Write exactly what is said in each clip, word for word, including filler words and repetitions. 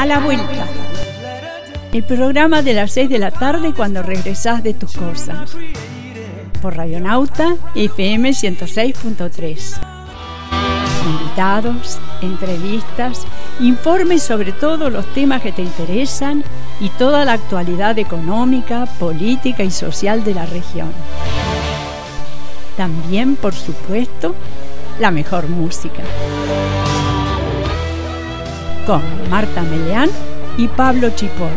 A la vuelta. El programa de las seis de la tarde cuando regresás de tus cosas. Por Radionauta F M ciento seis punto tres. Invitados, entrevistas, informes sobre todos los temas que te interesan y toda la actualidad económica, política y social de la región. También, por supuesto, la mejor música. Con Marta Meleán y Pablo Chipola.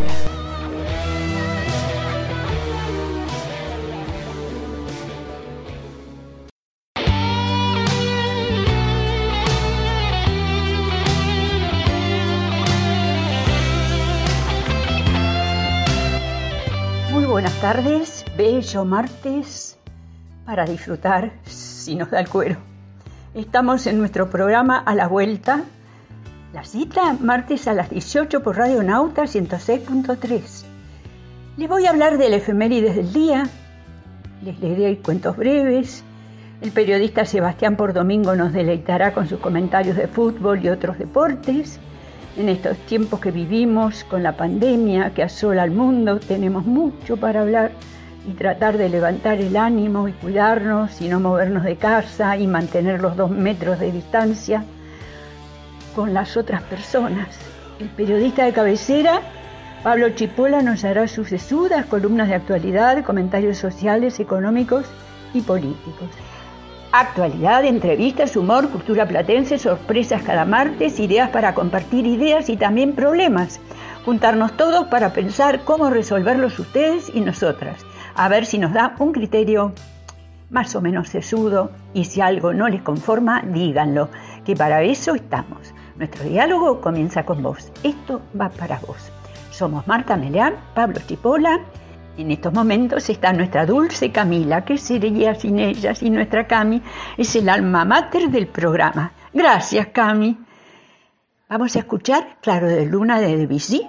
Muy buenas tardes, bello martes para disfrutar si nos da el cuero. Estamos en nuestro programa A la Vuelta. La cita, martes a las dieciocho por Radionauta ciento seis punto tres. Les voy a hablar del efemérides del día, les leeré cuentos breves. El periodista Sebastián Pordomingo nos deleitará con sus comentarios de fútbol y otros deportes. En estos tiempos que vivimos, con la pandemia que asola al mundo, tenemos mucho para hablar y tratar de levantar el ánimo y cuidarnos y no movernos de casa y mantener los dos metros de distancia con las otras personas. El periodista de cabecera, Pablo Chipola, nos hará sus sesudas columnas de actualidad, comentarios sociales, económicos y políticos. Actualidad, entrevistas, humor, cultura platense, sorpresas cada martes, ideas para compartir ideas y también problemas. Juntarnos todos para pensar cómo resolverlos ustedes y nosotras. A ver si nos da un criterio más o menos sesudo y si algo no les conforma, díganlo, que para eso estamos. Nuestro diálogo comienza con vos. Esto va para vos. Somos Marta Meleán, Pablo Chipola. En estos momentos está nuestra dulce Camila. ¿Qué sería sin ella? Sin nuestra Cami. Es el alma mater del programa. Gracias, Cami. Vamos a escuchar Claro de Luna de Debussy.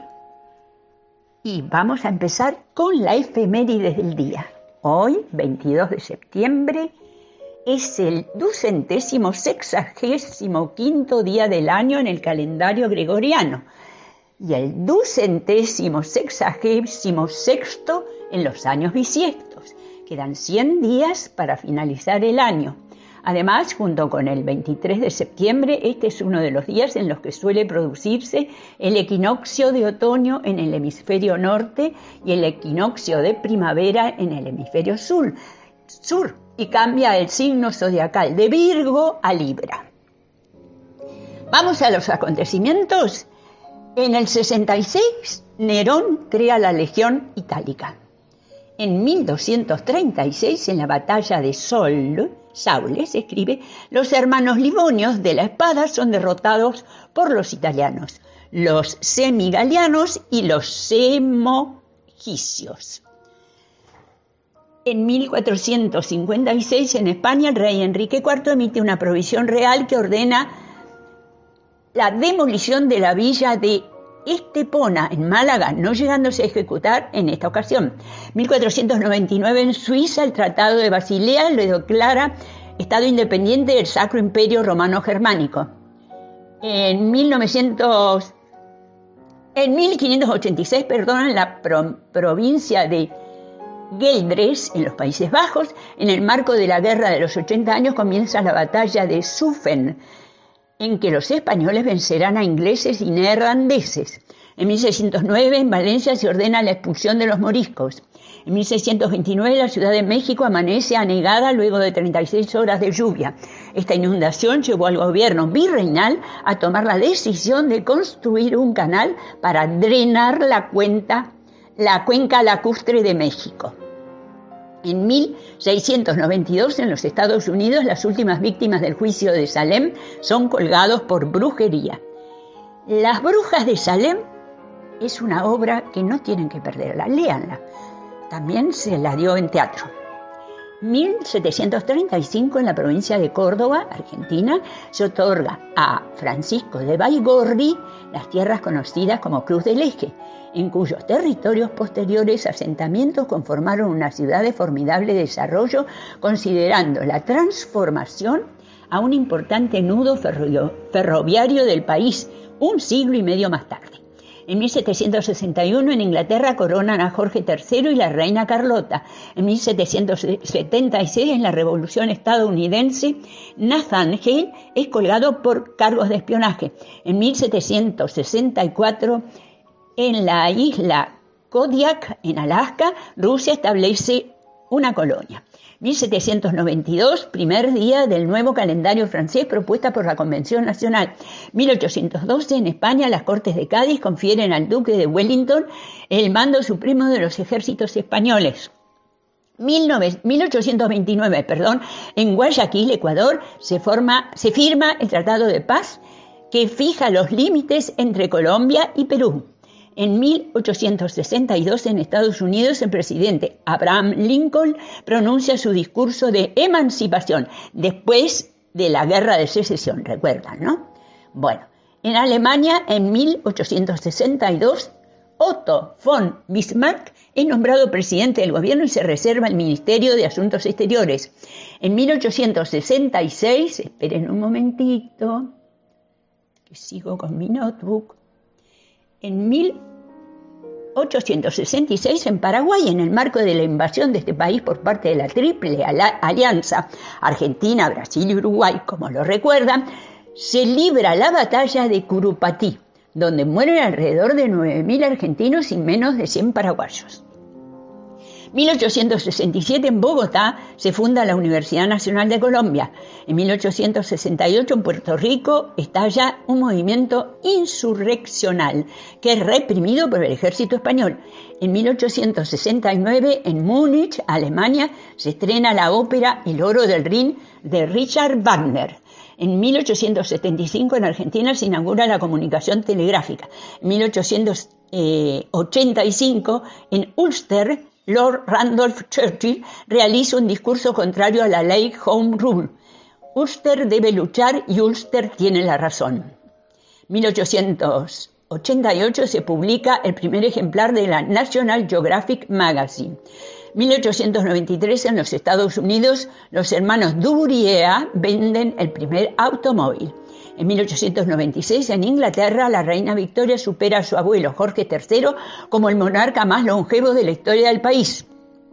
Y vamos a empezar con la efemérides del día. Hoy, veintidós de septiembre, es el ducentésimo sexagésimo quinto día del año en el calendario gregoriano y el ducentésimo sexagésimo sexto en los años bisiestos. Quedan cien días para finalizar el año. Además, junto con el veintitrés de septiembre, este es uno de los días en los que suele producirse el equinoccio de otoño en el hemisferio norte y el equinoccio de primavera en el hemisferio sur. sur y cambia el signo zodiacal de Virgo a Libra. Vamos a los acontecimientos. En el sesenta y seis, Nerón crea la Legión Itálica. En mil doscientos treinta y seis, en la batalla de Sol, Saule, se escribe, los hermanos Livonios de la espada son derrotados por los italianos, los semigalianos y los semogicios. En mil cuatrocientos cincuenta y seis, en España, el rey Enrique cuarto emite una provisión real que ordena la demolición de la villa de Estepona, en Málaga, no llegándose a ejecutar en esta ocasión. mil cuatrocientos noventa y nueve, en Suiza, el Tratado de Basilea le declara Estado independiente del Sacro Imperio Romano Germánico. En, mil novecientos, en mil quinientos ochenta y seis, perdón, en la pro, provincia de Geldres, en los Países Bajos, en el marco de la Guerra de los ochenta años, comienza la batalla de Zutphen, en que los españoles vencerán a ingleses y neerlandeses. En mil seiscientos nueve, en Valencia, se ordena la expulsión de los moriscos. En mil seiscientos veintinueve, la Ciudad de México amanece anegada luego de treinta y seis horas de lluvia. Esta inundación llevó al gobierno virreinal a tomar la decisión de construir un canal para drenar la, cuenta, la cuenca lacustre de México. En mil seiscientos noventa y dos, en los Estados Unidos, las últimas víctimas del juicio de Salem son colgados por brujería. Las brujas de Salem es una obra que no tienen que perderla, léanla. También se la dio en teatro. mil setecientos treinta y cinco, en la provincia de Córdoba, Argentina, se otorga a Francisco de Baigorri las tierras conocidas como Cruz del Eje, en cuyos territorios posteriores asentamientos conformaron una ciudad de formidable desarrollo, considerando la transformación a un importante nudo ferro- ferroviario del país un siglo y medio más tarde. En mil setecientos sesenta y uno en Inglaterra coronan a Jorge tercero y la reina Carlota. En mil setecientos setenta y seis en la Revolución estadounidense, Nathan Hale es colgado por cargos de espionaje. En mil setecientos sesenta y cuatro en la isla Kodiak, en Alaska, Rusia establece una colonia. mil setecientos noventa y dos, primer día del nuevo calendario francés propuesta por la Convención Nacional. mil ochocientos doce, en España, las Cortes de Cádiz confieren al duque de Wellington el mando supremo de los ejércitos españoles. mil ochocientos veintinueve, perdón, en Guayaquil, Ecuador, se, forma, se firma el Tratado de Paz que fija los límites entre Colombia y Perú. En mil ochocientos sesenta y dos, en Estados Unidos, el presidente Abraham Lincoln pronuncia su discurso de emancipación después de la Guerra de Secesión, recuerdan, ¿no? Bueno, en Alemania, en mil ochocientos sesenta y dos, Otto von Bismarck es nombrado presidente del gobierno y se reserva el Ministerio de Asuntos Exteriores. En mil ochocientos sesenta y seis, esperen un momentito, que sigo con mi notebook. En mil ochocientos sesenta y seis, en Paraguay, en el marco de la invasión de este país por parte de la Triple Alianza, Argentina, Brasil y Uruguay, como lo recuerdan, se libra la batalla de Curupatí, donde mueren alrededor de nueve mil argentinos y menos de cien paraguayos. mil ochocientos sesenta y siete, en Bogotá, se funda la Universidad Nacional de Colombia. En mil ochocientos sesenta y ocho, en Puerto Rico, estalla un movimiento insurreccional que es reprimido por el ejército español. En mil ochocientos sesenta y nueve, en Múnich, Alemania, se estrena la ópera El Oro del Rin de Richard Wagner. En mil ochocientos setenta y cinco, en Argentina, se inaugura la comunicación telegráfica. En mil ochocientos ochenta y cinco, en Ulster, Lord Randolph Churchill realiza un discurso contrario a la ley Home Rule. Ulster debe luchar y Ulster tiene la razón. mil ochocientos ochenta y ocho se publica el primer ejemplar de la National Geographic Magazine. mil ochocientos noventa y tres, en los Estados Unidos, los hermanos Duryea venden el primer automóvil. En mil ochocientos noventa y seis, en Inglaterra, la reina Victoria supera a su abuelo Jorge tercero como el monarca más longevo de la historia del país.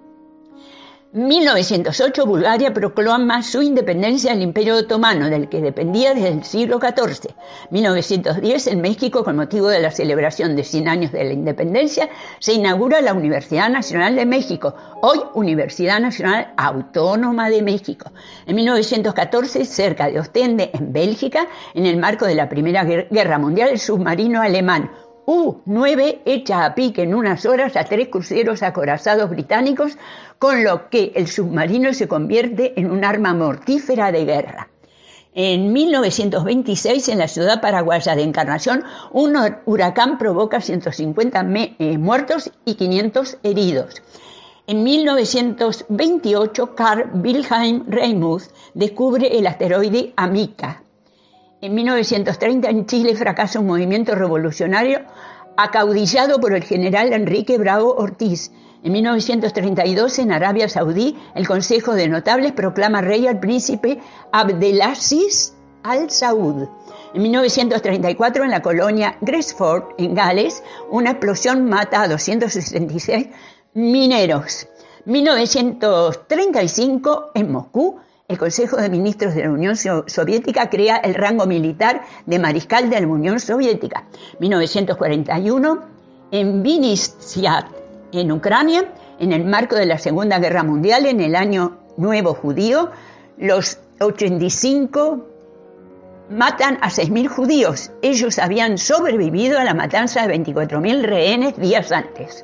mil novecientos ocho, Bulgaria proclama su independencia del Imperio Otomano, del que dependía desde el siglo catorce. mil novecientos diez, en México, con motivo de la celebración de cien años de la independencia, se inaugura la Universidad Nacional de México, hoy Universidad Nacional Autónoma de México. En mil novecientos catorce, cerca de Ostende, en Bélgica, en el marco de la Primera Guerra Mundial, el submarino alemán U nueve echa a pique en unas horas a tres cruceros acorazados británicos, con lo que el submarino se convierte en un arma mortífera de guerra. En mil novecientos veintiséis, en la ciudad paraguaya de Encarnación, un huracán provoca ciento cincuenta me- eh, muertos y quinientos heridos. En mil novecientos veintiocho, Carl Wilhelm Reimmuth descubre el asteroide Amica. En mil novecientos treinta, en Chile, fracasa un movimiento revolucionario acaudillado por el general Enrique Bravo Ortiz. En mil novecientos treinta y dos, en Arabia Saudí, el Consejo de Notables proclama rey al príncipe Abdelaziz Al Saud. En mil novecientos treinta y cuatro, en la colonia Gresford, en Gales, una explosión mata a doscientos sesenta y seis mineros. mil novecientos treinta y cinco, en Moscú, el Consejo de Ministros de la Unión Soviética crea el rango militar de mariscal de la Unión Soviética. mil novecientos cuarenta y uno, en Vinnytsia, en Ucrania, en el marco de la Segunda Guerra Mundial, en el Año Nuevo Judío, los ochenta y cinco matan a seis mil judíos. Ellos habían sobrevivido a la matanza de veinticuatro mil rehenes días antes.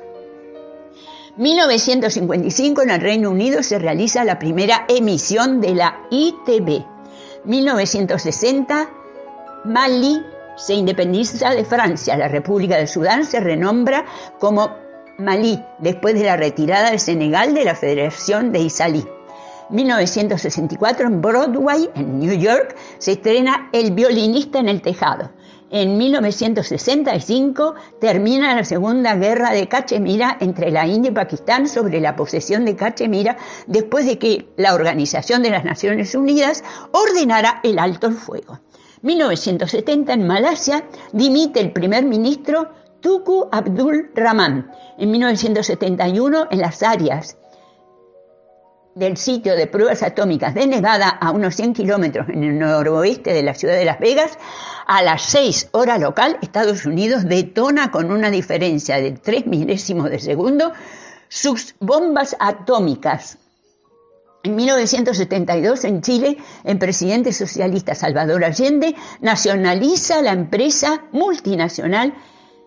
mil novecientos cincuenta y cinco, en el Reino Unido, se realiza la primera emisión de la I T V. mil novecientos sesenta, Malí se independiza de Francia. La República de Sudán se renombra como Malí después de la retirada de Senegal de la Federación de Isalí. mil novecientos sesenta y cuatro, en Broadway, en New York, se estrena El violinista en el tejado. En mil novecientos sesenta y cinco termina la Segunda Guerra de Cachemira entre la India y Pakistán sobre la posesión de Cachemira, después de que la Organización de las Naciones Unidas ordenara el alto el fuego. mil novecientos setenta, en Malasia, dimite el primer ministro Tuku Abdul Rahman. En mil novecientos setenta y uno, en las áreas del sitio de pruebas atómicas de Nevada, a unos cien kilómetros en el noroeste de la ciudad de Las Vegas, a las seis hora local, Estados Unidos detona con una diferencia de tres milésimos de segundo sus bombas atómicas. En mil novecientos setenta y dos, en Chile, el presidente socialista Salvador Allende nacionaliza la empresa multinacional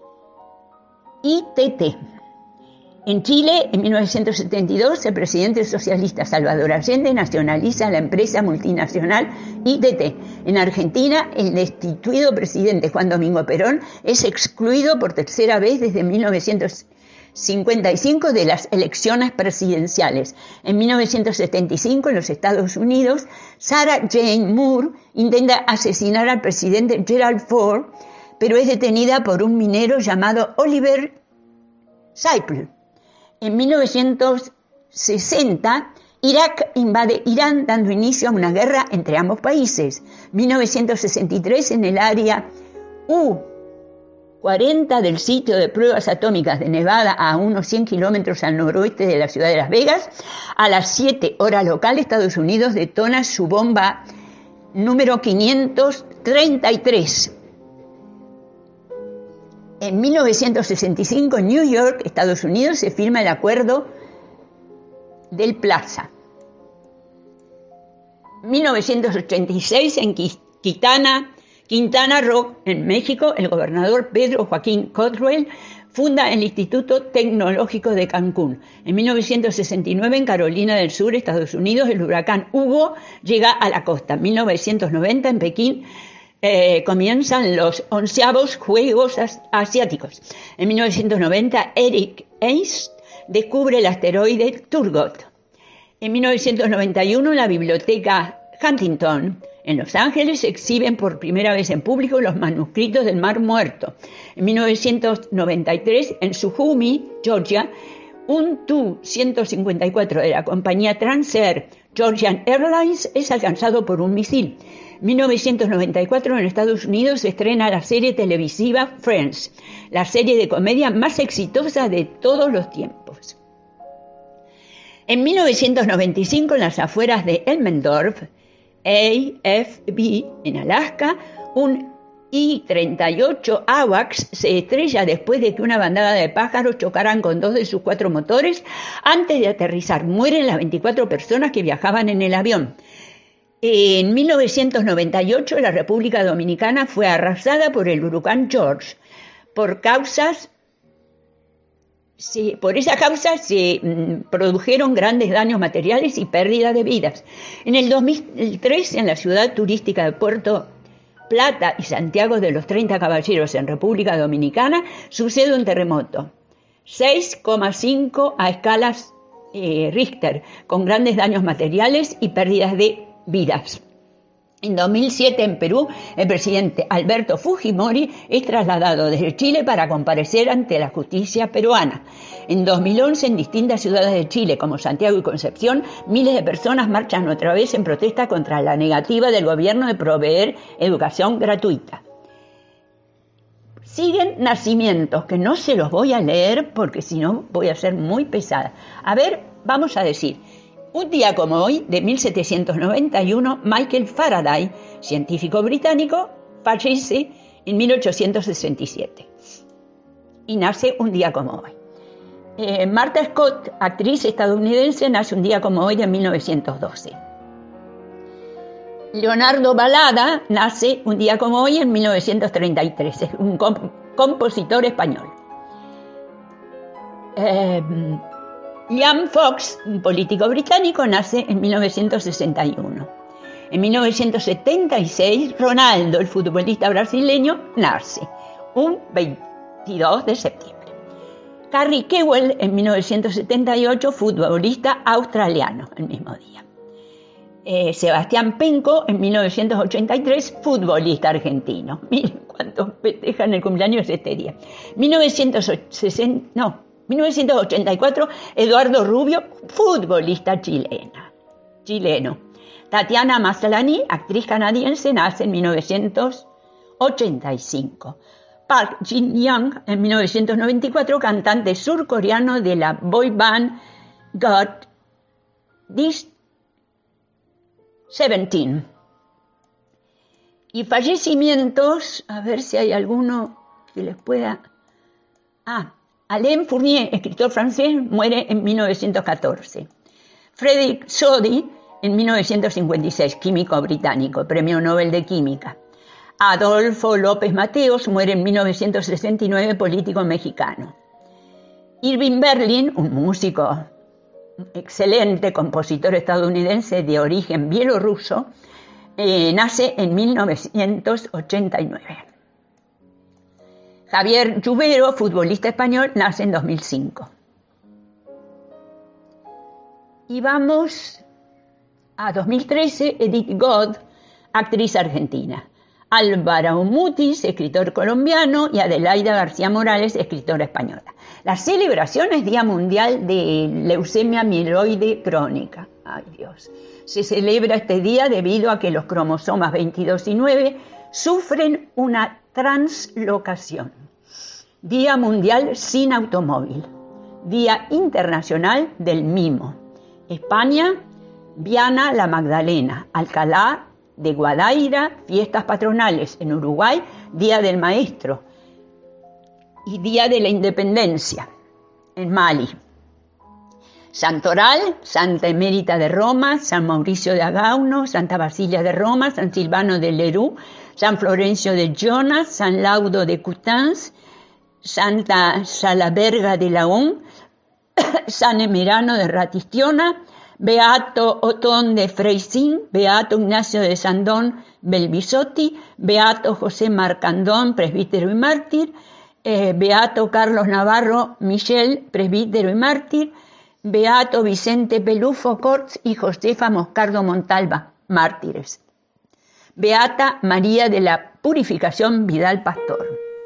I T T. En Chile, en mil novecientos setenta y dos, el presidente socialista Salvador Allende nacionaliza la empresa multinacional I T T. En Argentina, el destituido presidente Juan Domingo Perón es excluido por tercera vez desde mil novecientos cincuenta y cinco de las elecciones presidenciales. En mil novecientos setenta y cinco, en los Estados Unidos, Sarah Jane Moore intenta asesinar al presidente Gerald Ford, pero es detenida por un minero llamado Oliver Saiple. En mil novecientos sesenta, Irak invade Irán, dando inicio a una guerra entre ambos países. mil novecientos sesenta y tres, en el área U cuarenta del sitio de pruebas atómicas de Nevada, a unos cien kilómetros al noroeste de la ciudad de Las Vegas, a las siete hora local, Estados Unidos detona su bomba número quinientos treinta y tres. En mil novecientos sesenta y cinco, en New York, Estados Unidos, se firma el Acuerdo del Plaza. mil novecientos ochenta y seis, en Quintana, Quintana Roo, en México, el gobernador Pedro Joaquín Cottrell funda el Instituto Tecnológico de Cancún. En mil novecientos sesenta y nueve, en Carolina del Sur, Estados Unidos, el huracán Hugo llega a la costa. En mil novecientos noventa, en Pekín, Eh, comienzan los onceavos Juegos Asiáticos. En mil novecientos noventa, Eric Einstein descubre el asteroide Turgot. En mil novecientos noventa y uno, la Biblioteca Huntington en Los Ángeles exhiben por primera vez en público los manuscritos del Mar Muerto. En mil novecientos noventa y tres, en Sukhumi, Georgia, un Tu ciento cincuenta y cuatro de la compañía Transair Georgian Airlines es alcanzado por un misil. En mil novecientos noventa y cuatro, en Estados Unidos, se estrena la serie televisiva Friends, la serie de comedia más exitosa de todos los tiempos. En mil novecientos noventa y cinco, en las afueras de Elmendorf, A F B, en Alaska, un I treinta y ocho AWACS se estrella después de que una bandada de pájaros chocaran con dos de sus cuatro motores antes de aterrizar. Mueren las veinticuatro personas que viajaban en el avión. En mil novecientos noventa y ocho, la República Dominicana fue arrasada por el huracán George. Por causas, sí, por esa causa se mm, produjeron grandes daños materiales y pérdida de vidas. En el dos mil tres, en la ciudad turística de Puerto Plata y Santiago de los treinta Caballeros, en República Dominicana, sucede un terremoto, seis coma cinco a escalas eh, Richter, con grandes daños materiales y pérdidas de vidas. En dos mil siete, en Perú, el presidente Alberto Fujimori es trasladado desde Chile para comparecer ante la justicia peruana. En dos mil once, en distintas ciudades de Chile, como Santiago y Concepción, miles de personas marchan otra vez en protesta contra la negativa del gobierno de proveer educación gratuita. Siguen nacimientos, que no se los voy a leer porque si no voy a ser muy pesada. A ver, vamos a decir... Un día como hoy, de mil setecientos noventa y uno, Michael Faraday, científico británico, fallece en mil ochocientos sesenta y siete. Y nace un día como hoy. Eh, Martha Scott, actriz estadounidense, nace un día como hoy de mil novecientos doce. Leonardo Balada nace un día como hoy en mil novecientos treinta y tres. Es un comp- compositor español. Eh, Liam Fox, un político británico, nace en mil novecientos sesenta y uno. En mil novecientos setenta y seis, Ronaldo, el futbolista brasileño, nace un veintidós de septiembre. Harry Kewell, en mil novecientos setenta y ocho, futbolista australiano, el mismo día. Eh, Sebastián Penco, en mil novecientos ochenta y tres, futbolista argentino. Miren cuántos festejan el cumpleaños este día. mil novecientos sesenta, no. mil novecientos ochenta y cuatro, Eduardo Rubio, futbolista chilena, chileno. Tatiana Maslany, actriz canadiense, nace en mil novecientos ochenta y cinco. Park Jin-young, en mil novecientos noventa y cuatro, cantante surcoreano de la boy band God Seventeen. Y fallecimientos, a ver si hay alguno que les pueda... Ah, Alain Fournier, escritor francés, muere en mil novecientos catorce. Frédéric Soddy, en mil novecientos cincuenta y seis, químico británico, premio Nobel de Química. Adolfo López Mateos, muere en mil novecientos sesenta y nueve, político mexicano. Irving Berlin, un músico excelente, compositor estadounidense de origen bielorruso, eh, nace en mil novecientos ochenta y nueve. Javier Lluvero, futbolista español, nace en dos mil cinco. Y vamos a dos mil trece, Edith God, actriz argentina. Álvaro Mutis, escritor colombiano, y Adelaida García Morales, escritora española. La celebración es Día Mundial de Leucemia Mieloide Crónica. Ay Dios. Se celebra este día debido a que los cromosomas veintidós y nueve sufren una translocación. Día Mundial sin Automóvil. Día Internacional del Mimo. España, Viana la Magdalena. Alcalá de Guadaira, fiestas patronales. En Uruguay, Día del Maestro y Día de la Independencia. En Mali, Santoral, Santa Emérita de Roma, San Mauricio de Agauno, Santa Basilia de Roma, San Silvano de Lerú, San Florencio de Jonas, San Laudo de Coutances, Santa Salaberga de Laon, San Emerano de Ratistiona, Beato Otón de Freising, Beato Ignacio de Sandón Belvisotti, Beato José Marcandón, presbítero y mártir, eh, Beato Carlos Navarro Michel, presbítero y mártir, Beato Vicente Pelufo Corts y Josefa Moscardo Montalva, mártires. Beata María de la Purificación Vidal Pastor.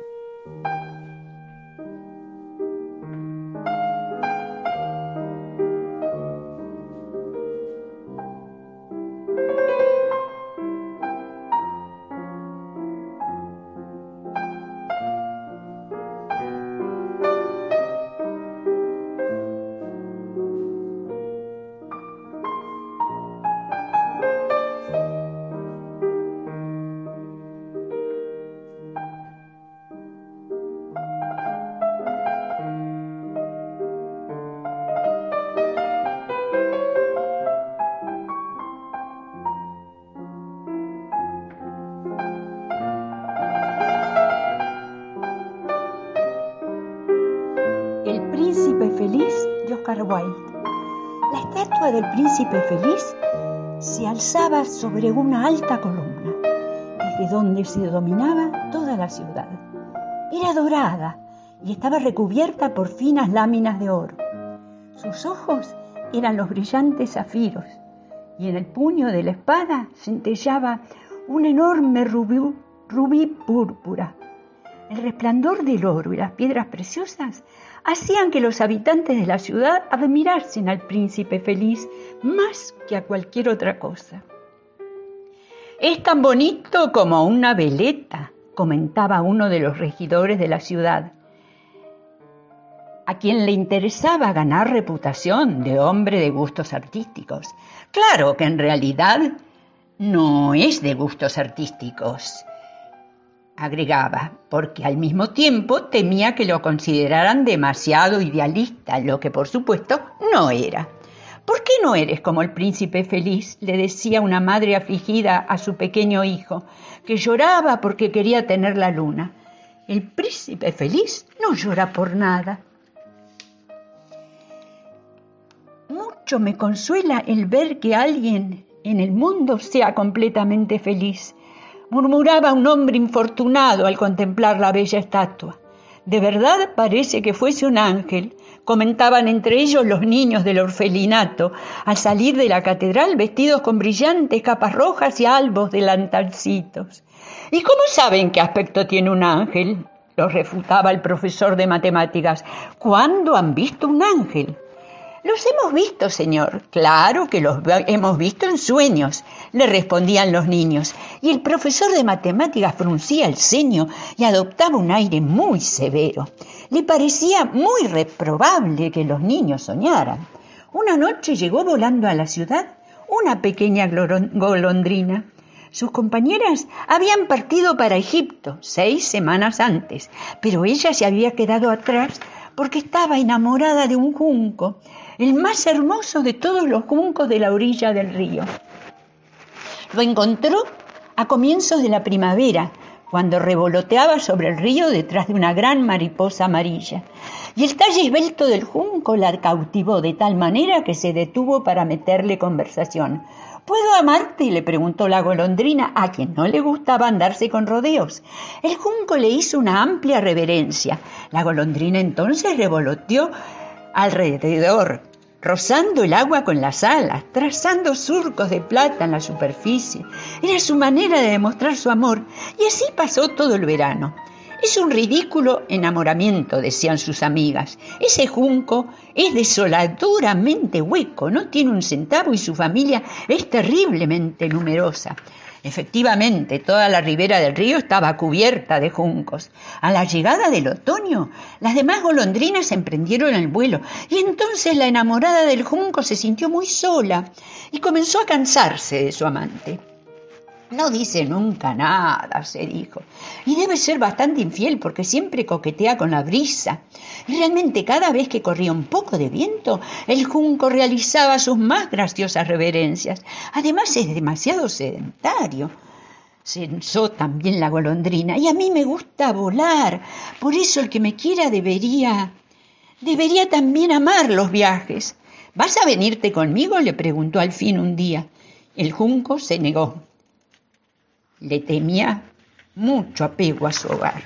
La estatua del príncipe feliz se alzaba sobre una alta columna, desde donde se dominaba toda la ciudad. Era dorada y estaba recubierta por finas láminas de oro. Sus ojos eran los brillantes zafiros, y en el puño de la espada centellaba un enorme rubí, rubí púrpura. El resplandor del oro y las piedras preciosas hacían que los habitantes de la ciudad admirasen al príncipe feliz más que a cualquier otra cosa. «Es tan bonito como una veleta», comentaba uno de los regidores de la ciudad, a quien le interesaba ganar reputación de hombre de gustos artísticos. Claro que en realidad no es de gustos artísticos, agregaba, porque al mismo tiempo temía que lo consideraran demasiado idealista, lo que por supuesto no era. «¿Por qué no eres como el príncipe feliz?», le decía una madre afligida a su pequeño hijo, que lloraba porque quería tener la luna. «El príncipe feliz no llora por nada». «Mucho me consuela el ver que alguien en el mundo sea completamente feliz», murmuraba un hombre infortunado al contemplar la bella estatua. «De verdad parece que fuese un ángel», comentaban entre ellos los niños del orfelinato, al salir de la catedral vestidos con brillantes capas rojas y albos delantalcitos. «¿Y cómo saben qué aspecto tiene un ángel?», los refutaba el profesor de matemáticas. «¿Cuándo han visto un ángel?». Los hemos visto, señor. Claro que los hemos visto en sueños, le respondían los niños, y el profesor de matemáticas fruncía el ceño y adoptaba un aire muy severo. Le parecía muy reprobable que los niños soñaran. Una noche llegó volando a la ciudad una pequeña golondrina. Sus compañeras habían partido para Egipto seis semanas antes, pero ella se había quedado atrás porque estaba enamorada de un junco, el más hermoso de todos los juncos de la orilla del río. Lo encontró a comienzos de la primavera, cuando revoloteaba sobre el río detrás de una gran mariposa amarilla, y el talle esbelto del junco la cautivó de tal manera que se detuvo para meterle conversación. ¿Puedo amarte?, le preguntó la golondrina, a quien no le gustaba andarse con rodeos. El junco le hizo una amplia reverencia. La golondrina entonces revoloteó alrededor, rozando el agua con las alas, trazando surcos de plata en la superficie. Era su manera de demostrar su amor, y así pasó todo el verano. Es un ridículo enamoramiento, decían sus amigas. Ese junco es desoladoramente hueco, no tiene un centavo y su familia es terriblemente numerosa. Efectivamente, toda la ribera del río estaba cubierta de juncos. A la llegada del otoño, las demás golondrinas emprendieron el vuelo, y entonces la enamorada del junco se sintió muy sola y comenzó a cansarse de su amante. No dice nunca nada, se dijo, y debe ser bastante infiel porque siempre coquetea con la brisa. Y realmente cada vez que corría un poco de viento, el junco realizaba sus más graciosas reverencias. Además es demasiado sedentario, pensó también la golondrina, y a mí me gusta volar. Por eso el que me quiera debería, debería también amar los viajes. ¿Vas a venirte conmigo?, le preguntó al fin un día. El junco se negó. Le temía mucho apego a su hogar.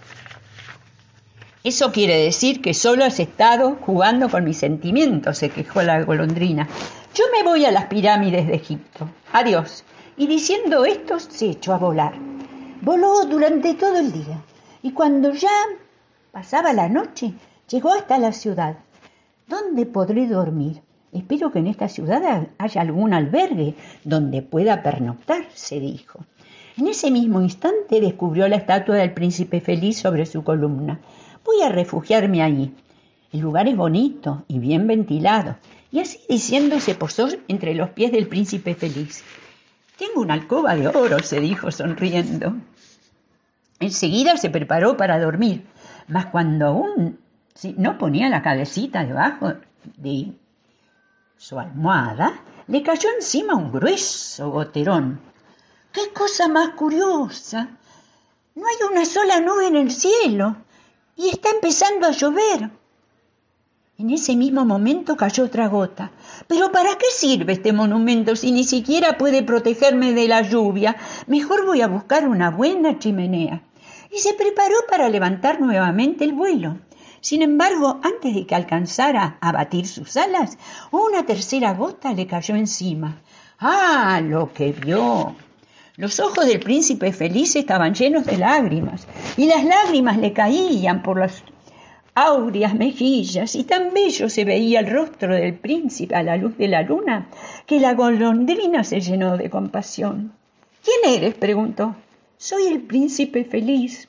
Eso quiere decir que solo has estado jugando con mis sentimientos, se quejó la golondrina. Yo me voy a las pirámides de Egipto. Adiós. Y diciendo esto, se echó a volar. Voló durante todo el día, y cuando ya pasaba la noche, llegó hasta la ciudad. ¿Dónde podré dormir? Espero que en esta ciudad haya algún albergue donde pueda pernoctar, se dijo. En ese mismo instante descubrió la estatua del príncipe feliz sobre su columna. Voy a refugiarme allí. El lugar es bonito y bien ventilado. Y así diciendo se posó entre los pies del príncipe feliz. Tengo una alcoba de oro, se dijo sonriendo. Enseguida se preparó para dormir, mas cuando aún no ponía la cabecita debajo de su almohada, le cayó encima un grueso goterón. ¡Qué cosa más curiosa! No hay una sola nube en el cielo y está empezando a llover. En ese mismo momento cayó otra gota. ¿Pero para qué sirve este monumento si ni siquiera puede protegerme de la lluvia? Mejor voy a buscar una buena chimenea. Y se preparó para levantar nuevamente el vuelo. Sin embargo, antes de que alcanzara a batir sus alas, una tercera gota le cayó encima. ¡Ah, lo que vio! Los ojos del príncipe feliz estaban llenos de lágrimas, y las lágrimas le caían por las áureas mejillas, y tan bello se veía el rostro del príncipe a la luz de la luna, que la golondrina se llenó de compasión. ¿Quién eres?, preguntó. Soy el príncipe feliz.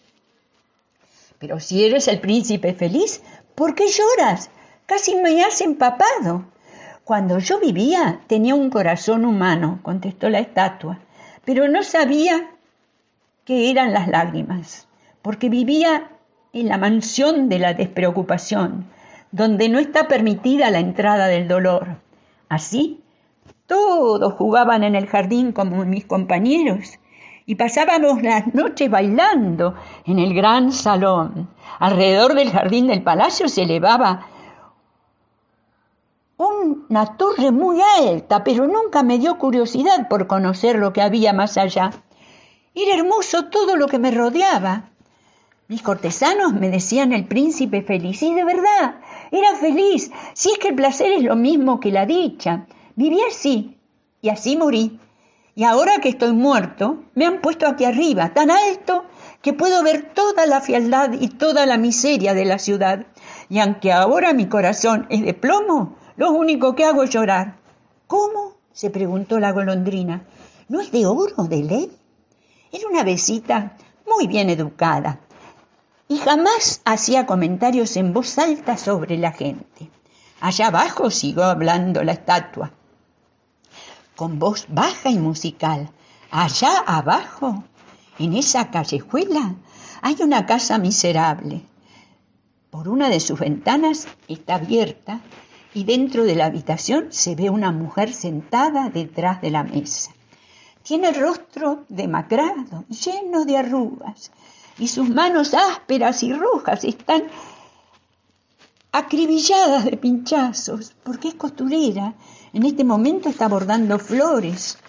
Pero si eres el príncipe feliz, ¿por qué lloras? Casi me has empapado. Cuando yo vivía tenía un corazón humano, contestó la estatua. Pero no sabía qué eran las lágrimas, porque vivía en la mansión de la despreocupación, donde no está permitida la entrada del dolor. Así, todos jugaban en el jardín como mis compañeros, y pasábamos las noches bailando en el gran salón. Alrededor del jardín del palacio se elevaba una torre muy alta, pero nunca me dio curiosidad por conocer lo que había más allá. Era hermoso todo lo que me rodeaba. Mis cortesanos me decían el príncipe feliz, y de verdad, era feliz, si es que el placer es lo mismo que la dicha. Viví así, y así morí. Y ahora que estoy muerto, me han puesto aquí arriba, tan alto, que puedo ver toda la fealdad y toda la miseria de la ciudad. Y aunque ahora mi corazón es de plomo, lo único que hago es llorar. ¿Cómo? Se preguntó la golondrina. ¿No es de oro, de led? Era una besita muy bien educada y jamás hacía comentarios en voz alta sobre la gente. Allá abajo siguió hablando la estatua, con voz baja y musical. Allá abajo, en esa callejuela, hay una casa miserable. Por una de sus ventanas está abierta y dentro de la habitación se ve una mujer sentada detrás de la mesa. Tiene el rostro demacrado, lleno de arrugas, y sus manos ásperas y rojas están acribilladas de pinchazos, porque es costurera. En este momento está bordando flores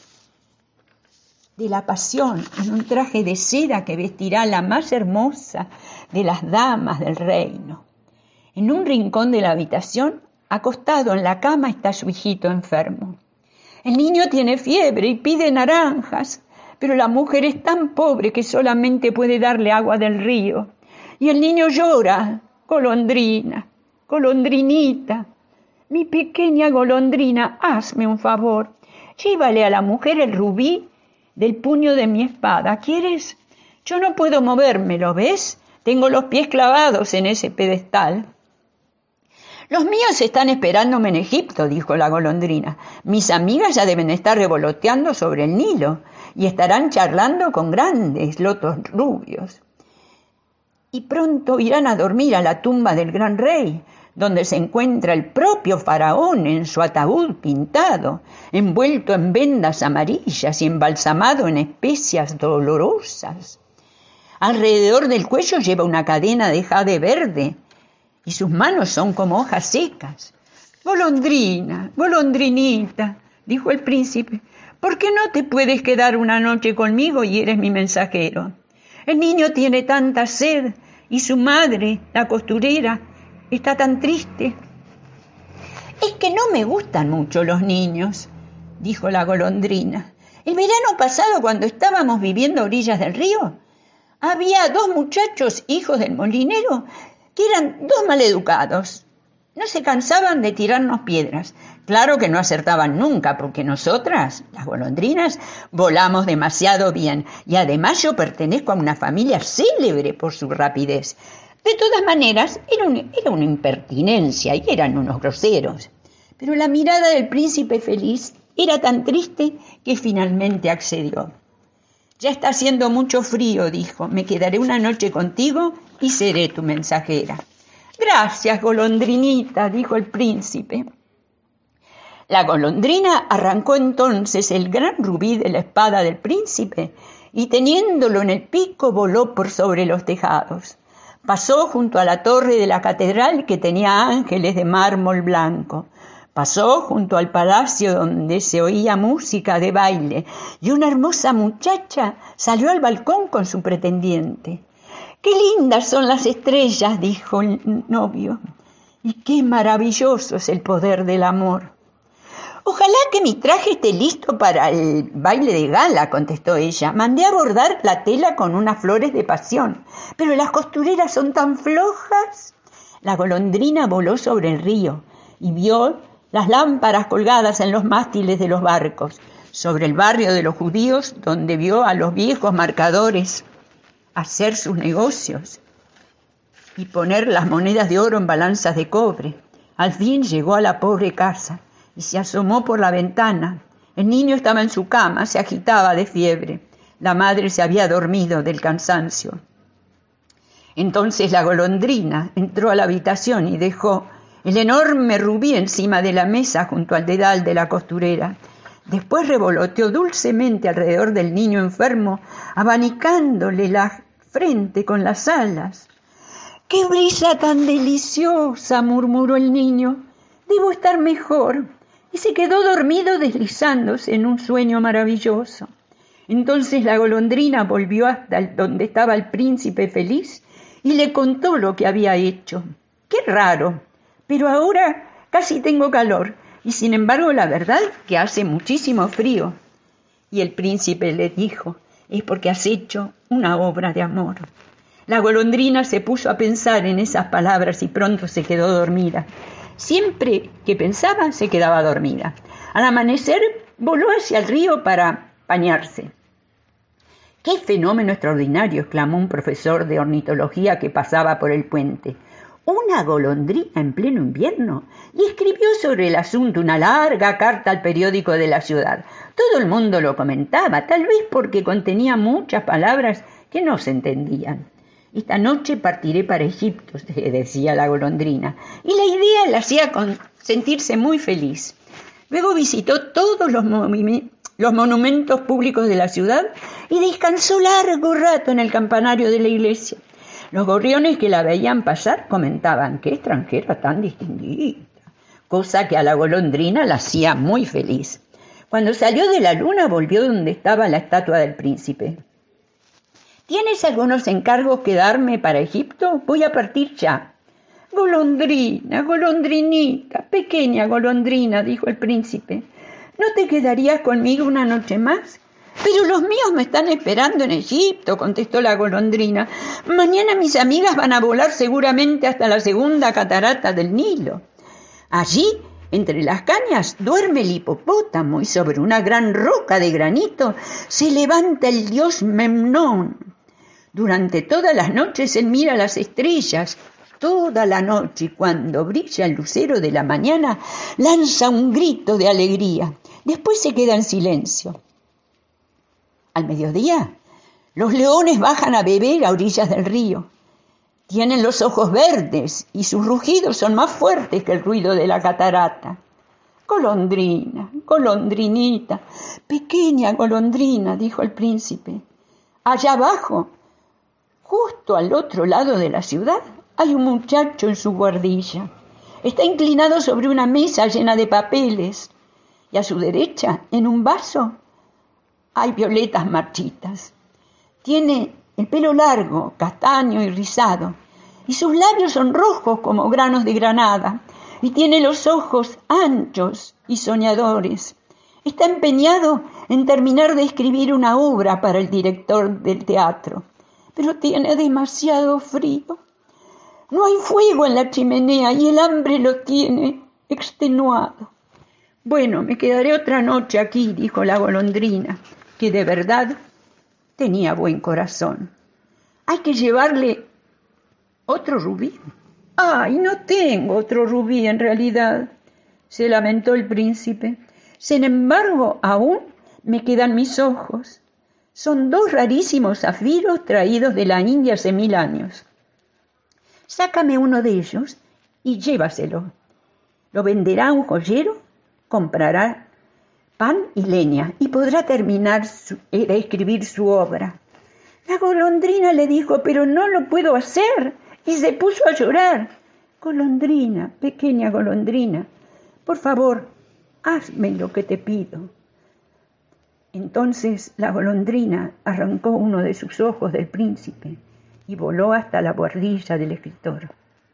de la pasión en un traje de seda que vestirá a la más hermosa de las damas del reino. En un rincón de la habitación, acostado en la cama, está su hijito enfermo. El niño tiene fiebre y pide naranjas, pero la mujer es tan pobre que solamente puede darle agua del río. Y el niño llora, golondrina, golondrinita, mi pequeña golondrina, hazme un favor. Llévale a la mujer el rubí del puño de mi espada. ¿Quieres? Yo no puedo moverme, ¿lo ves? Tengo los pies clavados en ese pedestal. Los míos están esperándome en Egipto, dijo la golondrina. Mis amigas ya deben estar revoloteando sobre el Nilo y estarán charlando con grandes lotos rubios. Y pronto irán a dormir a la tumba del gran rey, donde se encuentra el propio faraón en su ataúd pintado, envuelto en vendas amarillas y embalsamado en especias dolorosas. Alrededor del cuello lleva una cadena de jade verde, y sus manos son como hojas secas. Golondrina, golondrinita, dijo el príncipe, ¿por qué no te puedes quedar una noche conmigo y eres mi mensajero? El niño tiene tanta sed y su madre, la costurera, está tan triste. Es que no me gustan mucho los niños, dijo la golondrina. El verano pasado, cuando estábamos viviendo a orillas del río, había dos muchachos, hijos del molinero, que eran dos maleducados. No se cansaban de tirarnos piedras. Claro que no acertaban nunca, porque nosotras, las golondrinas, volamos demasiado bien. Y además yo pertenezco a una familia célebre por su rapidez. De todas maneras, era, un, era una impertinencia y eran unos groseros. Pero la mirada del príncipe feliz era tan triste que finalmente accedió. Ya está haciendo mucho frío, dijo. Me quedaré una noche contigo y seré tu mensajera. Gracias, golondrinita, dijo el príncipe. La golondrina arrancó entonces el gran rubí de la espada del príncipe y teniéndolo en el pico voló por sobre los tejados. Pasó junto a la torre de la catedral que tenía ángeles de mármol blanco. Pasó junto al palacio donde se oía música de baile y una hermosa muchacha salió al balcón con su pretendiente. ¡Qué lindas son las estrellas!, dijo el novio. ¡Y qué maravilloso es el poder del amor! Ojalá que mi traje esté listo para el baile de gala, contestó ella. Mandé a bordar la tela con unas flores de pasión, pero las costureras son tan flojas. La golondrina voló sobre el río y vio las lámparas colgadas en los mástiles de los barcos, sobre el barrio de los judíos, donde vio a los viejos marcadores hacer sus negocios y poner las monedas de oro en balanzas de cobre. Al fin llegó a la pobre casa y se asomó por la ventana. El niño estaba en su cama, se agitaba de fiebre. La madre se había dormido del cansancio. Entonces la golondrina entró a la habitación y dejó el enorme rubí encima de la mesa junto al dedal de la costurera. Después revoloteó dulcemente alrededor del niño enfermo, abanicándole la frente con las alas. ¡Qué brisa tan deliciosa!, murmuró el niño. Debo estar mejor. Y se quedó dormido deslizándose en un sueño maravilloso. Entonces la golondrina volvió hasta donde estaba el príncipe feliz y le contó lo que había hecho. ¡Qué raro! Pero ahora casi tengo calor y sin embargo la verdad que hace muchísimo frío. Y el príncipe le dijo, es porque has hecho una obra de amor. La golondrina se puso a pensar en esas palabras y pronto se quedó dormida. Siempre que pensaba se quedaba dormida. Al amanecer voló hacia el río para bañarse. ¡Qué fenómeno extraordinario!, exclamó un profesor de ornitología que pasaba por el puente. ¿Una golondrina en pleno invierno? Y escribió sobre el asunto una larga carta al periódico de la ciudad. Todo el mundo lo comentaba, tal vez porque contenía muchas palabras que no se entendían. Esta noche partiré para Egipto, decía la golondrina, y la idea la hacía sentirse muy feliz. Luego visitó todos los, los monumentos públicos de la ciudad y descansó largo rato en el campanario de la iglesia. Los gorriones que la veían pasar comentaban: qué extranjera tan distinguida, cosa que a la golondrina la hacía muy feliz. Cuando salió de la luna volvió donde estaba la estatua del príncipe. ¿Tienes algunos encargos que darme para Egipto? Voy a partir ya. Golondrina, golondrinita, pequeña golondrina, dijo el príncipe, ¿no te quedarías conmigo una noche más? Pero los míos me están esperando en Egipto, contestó la golondrina. Mañana mis amigas van a volar seguramente hasta la segunda catarata del Nilo. Allí, entre las cañas, duerme el hipopótamo y sobre una gran roca de granito se levanta el dios Memnón. Durante todas las noches él mira las estrellas, toda la noche, y cuando brilla el lucero de la mañana, lanza un grito de alegría. Después se queda en silencio. Al mediodía, los leones bajan a beber a orillas del río. Tienen los ojos verdes y sus rugidos son más fuertes que el ruido de la catarata. Golondrina, golondrinita, pequeña golondrina, dijo el príncipe. Allá abajo, justo al otro lado de la ciudad, hay un muchacho en su guardilla. Está inclinado sobre una mesa llena de papeles y a su derecha, en un vaso, hay violetas marchitas. Tiene el pelo largo, castaño y rizado, y sus labios son rojos como granos de granada, y tiene los ojos anchos y soñadores. Está empeñado en terminar de escribir una obra para el director del teatro, pero tiene demasiado frío. No hay fuego en la chimenea y el hambre lo tiene extenuado. Bueno, me quedaré otra noche aquí, dijo la golondrina, que de verdad tenía buen corazón. Hay que llevarle otro rubí. ¡Ay, no tengo otro rubí en realidad!, se lamentó el príncipe. Sin embargo, aún me quedan mis ojos. Son dos rarísimos zafiros traídos de la India hace mil años. Sácame uno de ellos y llévaselo. Lo venderá a un joyero, comprará pan y leña y podrá terminar su, de escribir su obra. La golondrina le dijo: pero no lo puedo hacer, y se puso a llorar. Golondrina, pequeña golondrina, por favor, hazme lo que te pido. Entonces la golondrina arrancó uno de sus ojos del príncipe y voló hasta la buhardilla del escritor.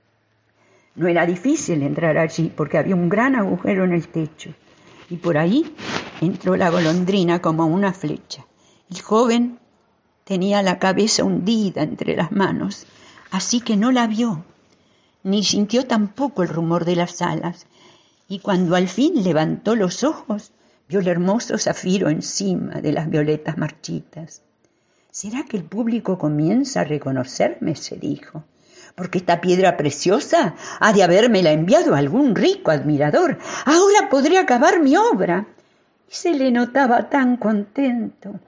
No era difícil entrar allí porque había un gran agujero en el techo, y por ahí entró la golondrina como una flecha. El joven tenía la cabeza hundida entre las manos, así que no la vio, ni sintió tampoco el rumor de las alas, y cuando al fin levantó los ojos, vio el hermoso zafiro encima de las violetas marchitas. ¿Será que el público comienza a reconocerme?, se dijo, porque esta piedra preciosa ha de habérmela enviado algún rico admirador. Ahora podré acabar mi obra. Y se le notaba tan contento.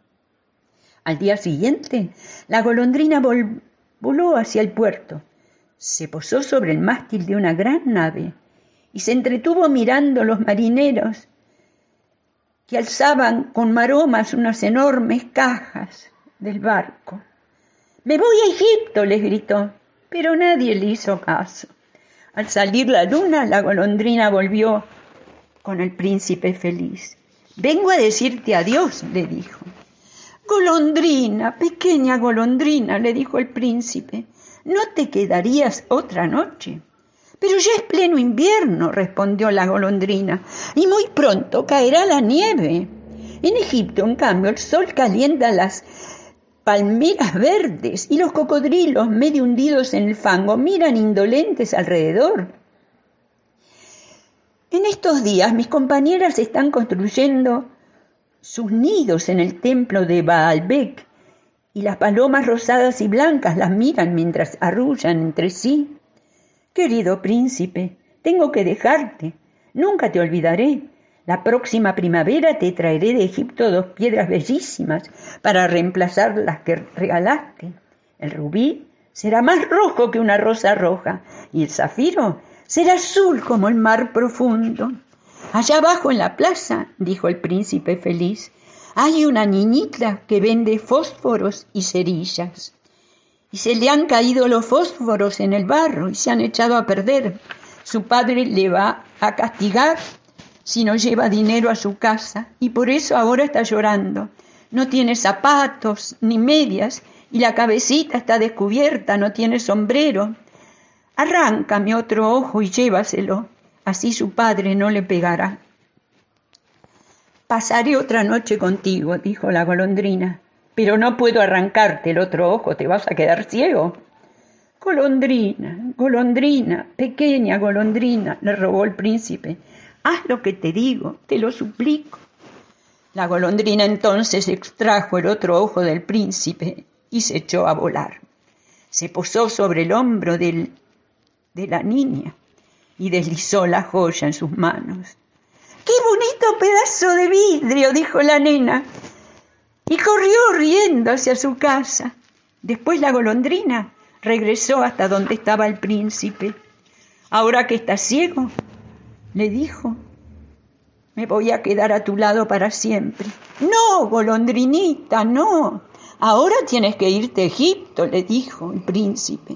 Al día siguiente, la golondrina vol- voló hacia el puerto, se posó sobre el mástil de una gran nave y se entretuvo mirando los marineros que alzaban con maromas unas enormes cajas del barco. «Me voy a Egipto», les gritó, pero nadie le hizo caso. Al salir la luna, la golondrina volvió con el príncipe feliz. «Vengo a decirte adiós», le dijo. «Golondrina, pequeña golondrina», le dijo el príncipe, «¿no te quedarías otra noche?» «Pero ya es pleno invierno», respondió la golondrina, «y muy pronto caerá la nieve. En Egipto, en cambio, el sol calienta las palmeras verdes y los cocodrilos, medio hundidos en el fango, miran indolentes alrededor. En estos días mis compañeras están construyendo sus nidos en el templo de Baalbek y las palomas rosadas y blancas las miran mientras arrullan entre sí. Querido príncipe, tengo que dejarte. Nunca te olvidaré. La próxima primavera te traeré de Egipto dos piedras bellísimas para reemplazar las que regalaste. El rubí será más rojo que una rosa roja y el zafiro será azul como el mar profundo. Allá abajo en la plaza, dijo el príncipe feliz, hay una niñita que vende fósforos y cerillas. Y se le han caído los fósforos en el barro y se han echado a perder. Su padre le va a castigar si no lleva dinero a su casa y por eso ahora está llorando. No tiene zapatos ni medias y la cabecita está descubierta, no tiene sombrero. Arráncame otro ojo y llévaselo, así su padre no le pegará. Pasaré otra noche contigo, dijo la golondrina, pero no puedo arrancarte el otro ojo, te vas a quedar ciego. Golondrina, golondrina, pequeña golondrina, le rogó el príncipe, haz lo que te digo, te lo suplico. La golondrina entonces extrajo el otro ojo del príncipe y se echó a volar. Se posó sobre el hombro del, de la niña y deslizó la joya en sus manos. ¡Qué bonito pedazo de vidrio!, dijo la nena, y corrió riendo hacia su casa. Después la golondrina regresó hasta donde estaba el príncipe. Ahora que estás ciego, le dijo, me voy a quedar a tu lado para siempre. No, golondrinita, no. Ahora tienes que irte a Egipto, le dijo el príncipe.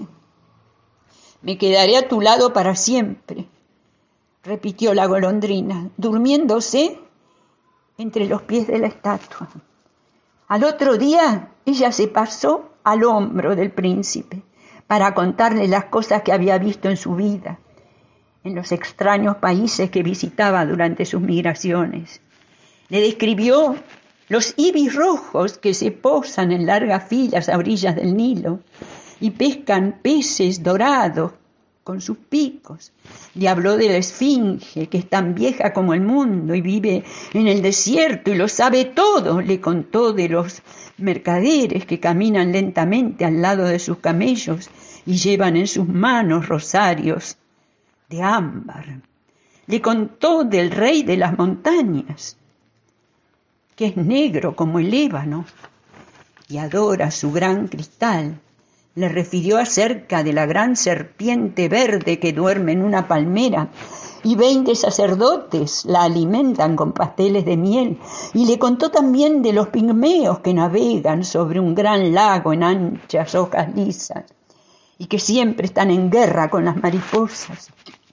Me quedaré a tu lado para siempre, repitió la golondrina, durmiéndose entre los pies de la estatua. Al otro día, ella se pasó al hombro del príncipe para contarle las cosas que había visto en su vida, en los extraños países que visitaba durante sus migraciones. Le describió los ibis rojos que se posan en largas filas a orillas del Nilo y pescan peces dorados con sus picos. Le habló de la esfinge, que es tan vieja como el mundo y vive en el desierto y lo sabe todo. Le contó de los mercaderes que caminan lentamente al lado de sus camellos y llevan en sus manos rosarios de ámbar. Le contó del rey de las montañas, que es negro como el ébano y adora su gran cristal. Le refirió acerca de la gran serpiente verde que duerme en una palmera y veinte sacerdotes la alimentan con pasteles de miel. Y le contó también de los pigmeos que navegan sobre un gran lago en anchas hojas lisas y que siempre están en guerra con las mariposas.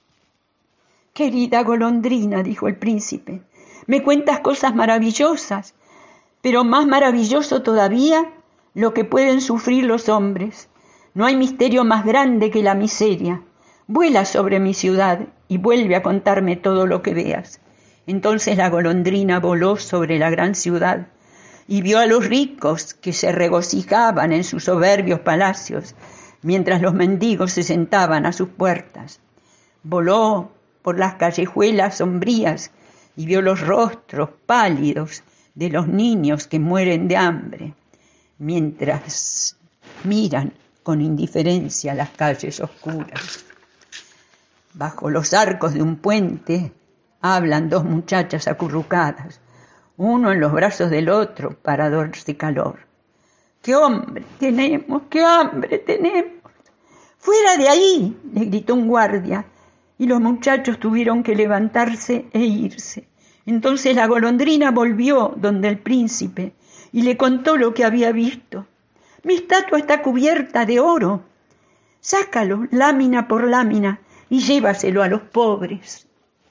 Querida golondrina, dijo el príncipe, me cuentas cosas maravillosas, pero más maravilloso todavía lo que pueden sufrir los hombres. No hay misterio más grande que la miseria. Vuela sobre mi ciudad y vuelve a contarme todo lo que veas. Entonces la golondrina voló sobre la gran ciudad y vio a los ricos que se regocijaban en sus soberbios palacios, mientras los mendigos se sentaban a sus puertas. Voló por las callejuelas sombrías y vio los rostros pálidos de los niños que mueren de hambre, mientras miran con indiferencia las calles oscuras. Bajo los arcos de un puente hablan dos muchachas acurrucadas, uno en los brazos del otro para darse calor. ¡Qué hambre tenemos! ¡Qué hambre tenemos! ¡Fuera de ahí!, le gritó un guardia, y los muchachos tuvieron que levantarse e irse. Entonces la golondrina volvió donde el príncipe y le contó lo que había visto. Mi estatua está cubierta de oro. Sácalo lámina por lámina y llévaselo a los pobres.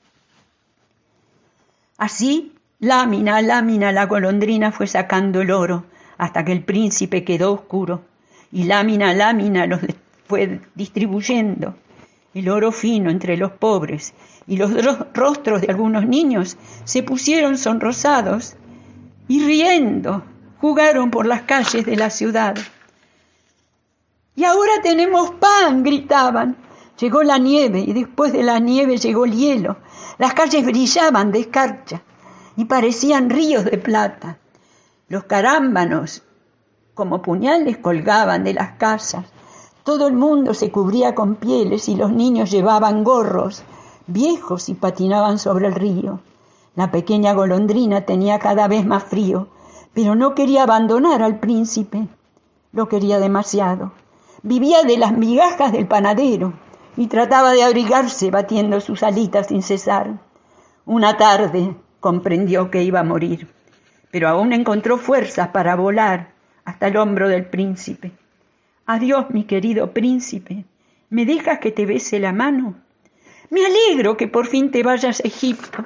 Así, lámina a lámina, la golondrina fue sacando el oro hasta que el príncipe quedó oscuro, y lámina a lámina los fue distribuyendo. El oro fino entre los pobres y los rostros de algunos niños se pusieron sonrosados y riendo jugaron por las calles de la ciudad. Y ahora tenemos pan, gritaban. Llegó la nieve y después de la nieve llegó el hielo. Las calles brillaban de escarcha y parecían ríos de plata. Los carámbanos, como puñales, colgaban de las casas. Todo el mundo se cubría con pieles y los niños llevaban gorros viejos y patinaban sobre el río. La pequeña golondrina tenía cada vez más frío, pero no quería abandonar al príncipe. Lo quería demasiado. Vivía de las migajas del panadero y trataba de abrigarse batiendo sus alitas sin cesar. Una tarde comprendió que iba a morir, pero aún encontró fuerzas para volar hasta el hombro del príncipe. «Adiós, mi querido príncipe, ¿me dejas que te bese la mano? Me alegro que por fin te vayas a Egipto.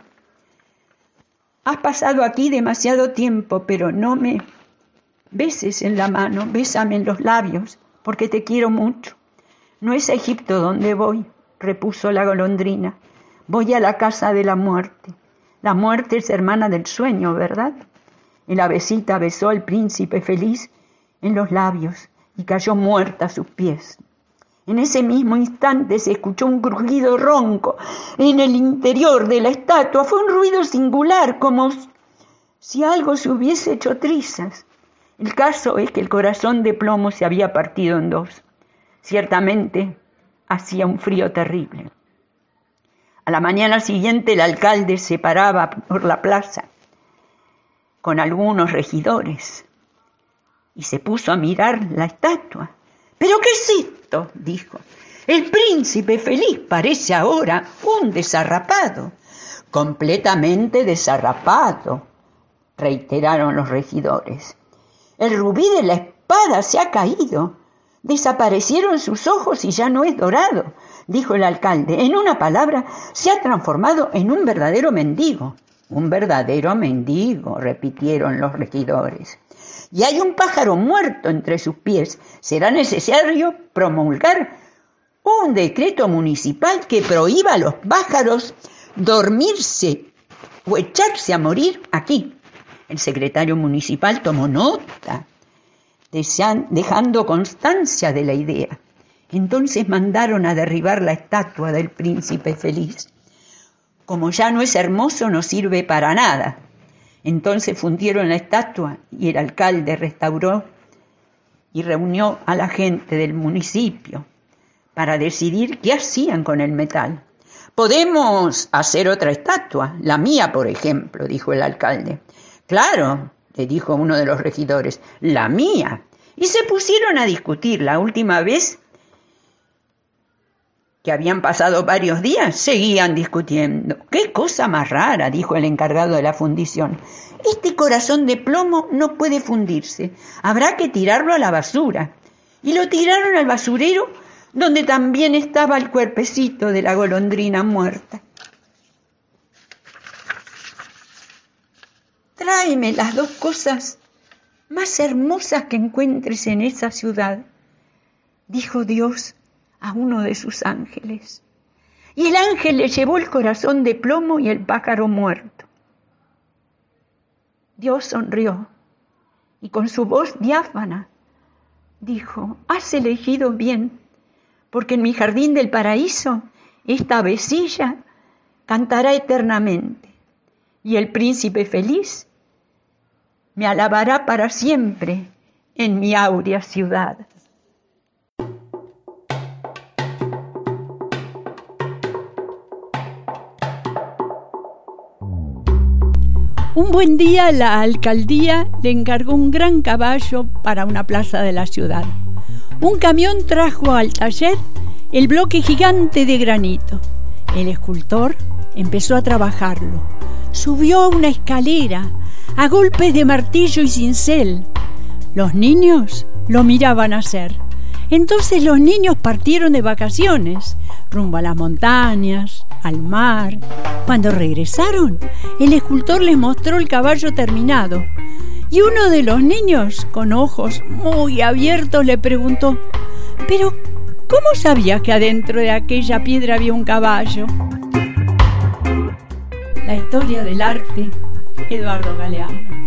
Has pasado aquí demasiado tiempo, pero no me beses en la mano, bésame en los labios, porque te quiero mucho». «No es a Egipto donde voy», repuso la golondrina. «Voy a la casa de la muerte. La muerte es hermana del sueño, ¿verdad?». El avecita besó al príncipe feliz en los labios y cayó muerta a sus pies. En ese mismo instante se escuchó un crujido ronco en el interior de la estatua. Fue un ruido singular, como si algo se hubiese hecho trizas. El caso es que el corazón de plomo se había partido en dos. Ciertamente hacía un frío terrible. A la mañana siguiente el alcalde se paraba por la plaza con algunos regidores y se puso a mirar la estatua. «¿Pero qué es esto?», dijo. «El príncipe feliz parece ahora un desarrapado». «Completamente desarrapado», reiteraron los regidores. «El rubí de la espada se ha caído. Desaparecieron sus ojos y ya no es dorado», dijo el alcalde. «En una palabra, se ha transformado en un verdadero mendigo». «Un verdadero mendigo», repitieron los regidores. «Y hay un pájaro muerto entre sus pies. Será necesario promulgar un decreto municipal que prohíba a los pájaros dormirse o echarse a morir aquí». El secretario municipal tomó nota, dejando constancia de la idea. Entonces mandaron a derribar la estatua del príncipe feliz. «Como ya no es hermoso, no sirve para nada». Entonces fundieron la estatua y el alcalde restauró y reunió a la gente del municipio para decidir qué hacían con el metal. «Podemos hacer otra estatua, la mía, por ejemplo», dijo el alcalde. «Claro», le dijo uno de los regidores, «la mía». Y se pusieron a discutir. La última vez, que habían pasado varios días, seguían discutiendo. «¡Qué cosa más rara!», dijo el encargado de la fundición. «Este corazón de plomo no puede fundirse. Habrá que tirarlo a la basura». Y lo tiraron al basurero, donde también estaba el cuerpecito de la golondrina muerta. «Tráeme las dos cosas más hermosas que encuentres en esa ciudad», dijo Dios a uno de sus ángeles. Y el ángel le llevó el corazón de plomo y el pájaro muerto. Dios sonrió y con su voz diáfana dijo: «Has elegido bien, porque en mi jardín del paraíso esta avecilla cantará eternamente, y el príncipe feliz me alabará para siempre en mi áurea ciudad». Un buen día la alcaldía le encargó un gran caballo para una plaza de la ciudad. Un camión trajo al taller el bloque gigante de granito. El escultor empezó a trabajarlo. Subió a una escalera a golpes de martillo y cincel. Los niños lo miraban hacer. Entonces los niños partieron de vacaciones, rumbo a las montañas, al mar. Cuando regresaron, el escultor les mostró el caballo terminado. Y uno de los niños, con ojos muy abiertos, le preguntó: «¿Pero cómo sabías que adentro de aquella piedra había un caballo?». La historia del arte, Eduardo Galeano.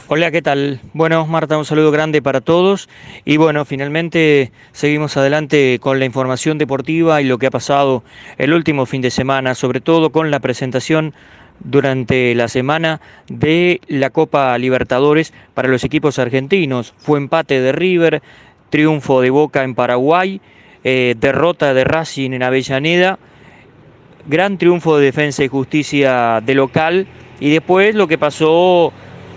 Hola, ¿qué tal? Bueno, Marta, un saludo grande para todos y bueno, finalmente seguimos adelante con la información deportiva y lo que ha pasado el último fin de semana, sobre todo con la presentación durante la semana de la Copa Libertadores para los equipos argentinos. Fue empate de River, triunfo de Boca en Paraguay, eh, derrota de Racing en Avellaneda, gran triunfo de Defensa y Justicia de local y después lo que pasó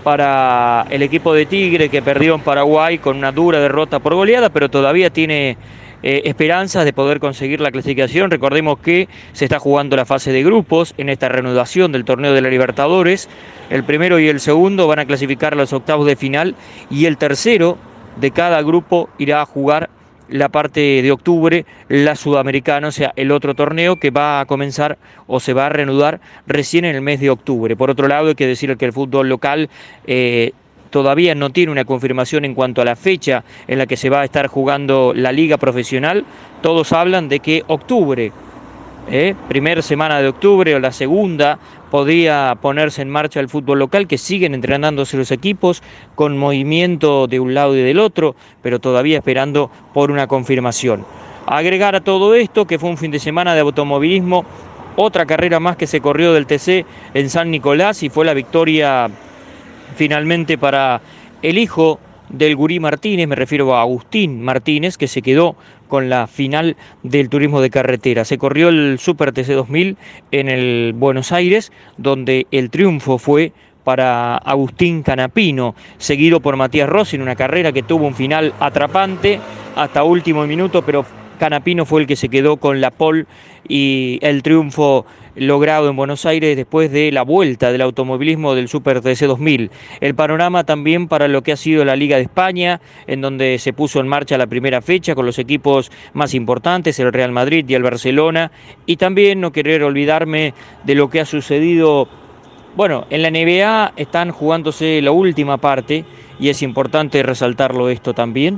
para el equipo de Tigre, que perdió en Paraguay con una dura derrota por goleada, pero todavía tiene eh, esperanzas de poder conseguir la clasificación. Recordemos que se está jugando la fase de grupos en esta reanudación del torneo de la Libertadores. El primero y el segundo van a clasificar a los octavos de final y el tercero de cada grupo irá a jugar la parte de octubre, la Sudamericana, o sea, el otro torneo que va a comenzar o se va a reanudar recién en el mes de octubre. Por otro lado, hay que decir que el fútbol local eh, todavía no tiene una confirmación en cuanto a la fecha en la que se va a estar jugando la liga profesional. Todos hablan de que octubre, eh, primera semana de octubre o la segunda, podría ponerse en marcha el fútbol local, que siguen entrenándose los equipos con movimiento de un lado y del otro, pero todavía esperando por una confirmación. Agregar a todo esto que fue un fin de semana de automovilismo, otra carrera más que se corrió del T C en San Nicolás y fue la victoria finalmente para el hijo del Gurí Martínez, me refiero a Agustín Martínez, que se quedó con la final del turismo de carretera. Se corrió el Super T C dos mil en el Buenos Aires, donde el triunfo fue para Agustín Canapino, seguido por Matías Rossi en una carrera que tuvo un final atrapante hasta último minuto, pero Canapino fue el que se quedó con la pole y el triunfo logrado en Buenos Aires después de la vuelta del automovilismo del Super T C dos mil. El panorama también para lo que ha sido la Liga de España, en donde se puso en marcha la primera fecha con los equipos más importantes, el Real Madrid y el Barcelona, y también no querer olvidarme de lo que ha sucedido. Bueno, en la N B A están jugándose la última parte y es importante resaltarlo esto también.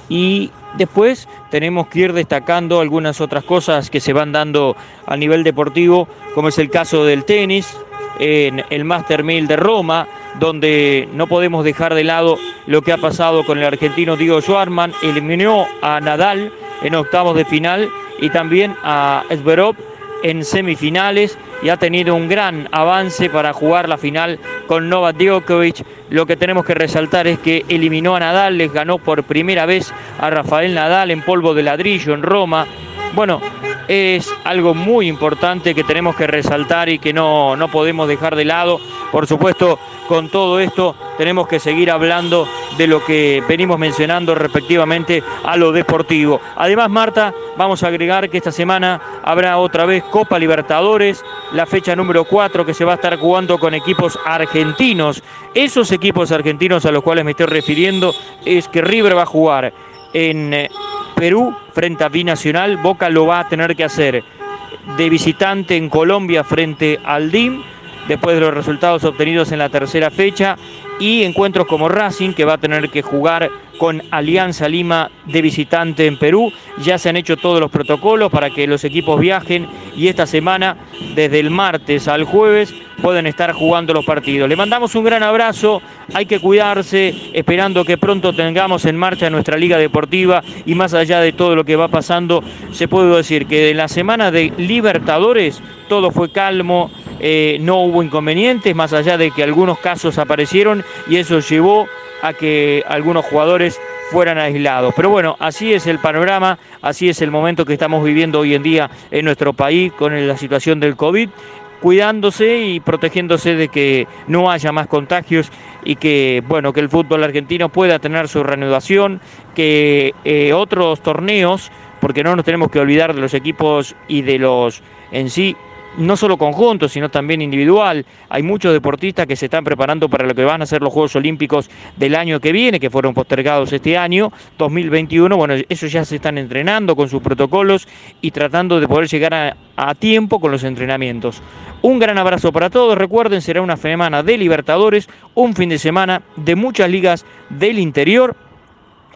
Y después tenemos que ir destacando algunas otras cosas que se van dando a nivel deportivo, como es el caso del tenis, en el Master mil de Roma, donde no podemos dejar de lado lo que ha pasado con el argentino Diego Schwartzman. Eliminó a Nadal en octavos de final y también a Zverev en semifinales y ha tenido un gran avance para jugar la final con Novak Djokovic. Lo que tenemos que resaltar es que eliminó a Nadal, les ganó por primera vez a Rafael Nadal en polvo de ladrillo en Roma. Bueno, es algo muy importante que tenemos que resaltar y que no, no podemos dejar de lado. Por supuesto, con todo esto tenemos que seguir hablando de lo que venimos mencionando respectivamente a lo deportivo. Además, Marta, vamos a agregar que esta semana habrá otra vez Copa Libertadores, la fecha número cuatro, que se va a estar jugando con equipos argentinos. Esos equipos argentinos a los cuales me estoy refiriendo es que River va a jugar en eh, Perú frente a Binacional, Boca lo va a tener que hacer de visitante en Colombia frente al D I M, después de los resultados obtenidos en la tercera fecha, y encuentros como Racing, que va a tener que jugar con Alianza Lima de visitante en Perú. Ya se han hecho todos los protocolos para que los equipos viajen y esta semana, desde el martes al jueves, pueden estar jugando los partidos. Le mandamos un gran abrazo, hay que cuidarse, esperando que pronto tengamos en marcha nuestra liga deportiva y más allá de todo lo que va pasando, se puede decir que en la semana de Libertadores todo fue calmo, eh, no hubo inconvenientes, más allá de que algunos casos aparecieron y eso llevó a que algunos jugadores fueran aislados. Pero bueno, así es el panorama, así es el momento que estamos viviendo hoy en día en nuestro país con la situación del COVID, cuidándose y protegiéndose de que no haya más contagios y que, bueno, que el fútbol argentino pueda tener su reanudación, que eh, otros torneos, porque no nos tenemos que olvidar de los equipos y de los en sí, no solo conjuntos, sino también individual. Hay muchos deportistas que se están preparando para lo que van a ser los Juegos Olímpicos del año que viene, que fueron postergados este año, dos mil veintiuno. Bueno, esos ya se están entrenando con sus protocolos y tratando de poder llegar a, a tiempo con los entrenamientos. Un gran abrazo para todos. Recuerden, será una semana de Libertadores, un fin de semana de muchas ligas del interior.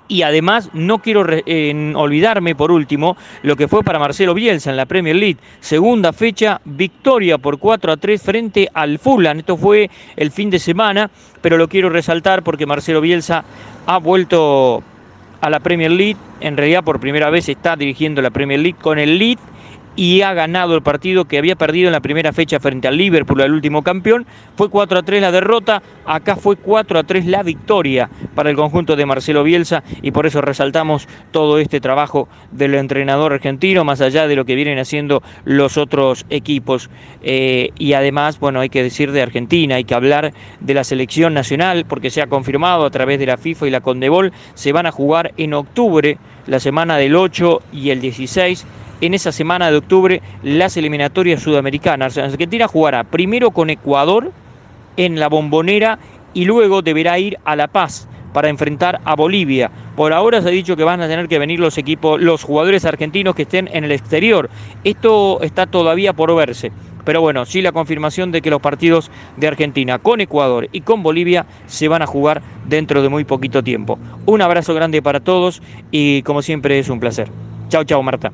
Y además no quiero re, eh, olvidarme por último lo que fue para Marcelo Bielsa en la Premier League. Segunda fecha, victoria por cuatro a tres frente al Fulham. Esto fue el fin de semana, pero lo quiero resaltar porque Marcelo Bielsa ha vuelto a la Premier League. En realidad por primera vez está dirigiendo la Premier League con el Leeds y ha ganado el partido que había perdido en la primera fecha frente al Liverpool, el último campeón. Fue cuatro a tres la derrota, acá fue cuatro a tres la victoria para el conjunto de Marcelo Bielsa, y por eso resaltamos todo este trabajo del entrenador argentino, más allá de lo que vienen haciendo los otros equipos. Eh, y además, bueno, hay que decir de Argentina, hay que hablar de la selección nacional, porque se ha confirmado a través de la FIFA y la Conmebol, se van a jugar en octubre, la semana del ocho y el dieciséis, en esa semana de octubre, las eliminatorias sudamericanas. Argentina jugará primero con Ecuador en la Bombonera y luego deberá ir a La Paz para enfrentar a Bolivia. Por ahora se ha dicho que van a tener que venir los equipos, los jugadores argentinos que estén en el exterior. Esto está todavía por verse. Pero bueno, sí la confirmación de que los partidos de Argentina con Ecuador y con Bolivia se van a jugar dentro de muy poquito tiempo. Un abrazo grande para todos y como siempre es un placer. Chau, chau, Marta.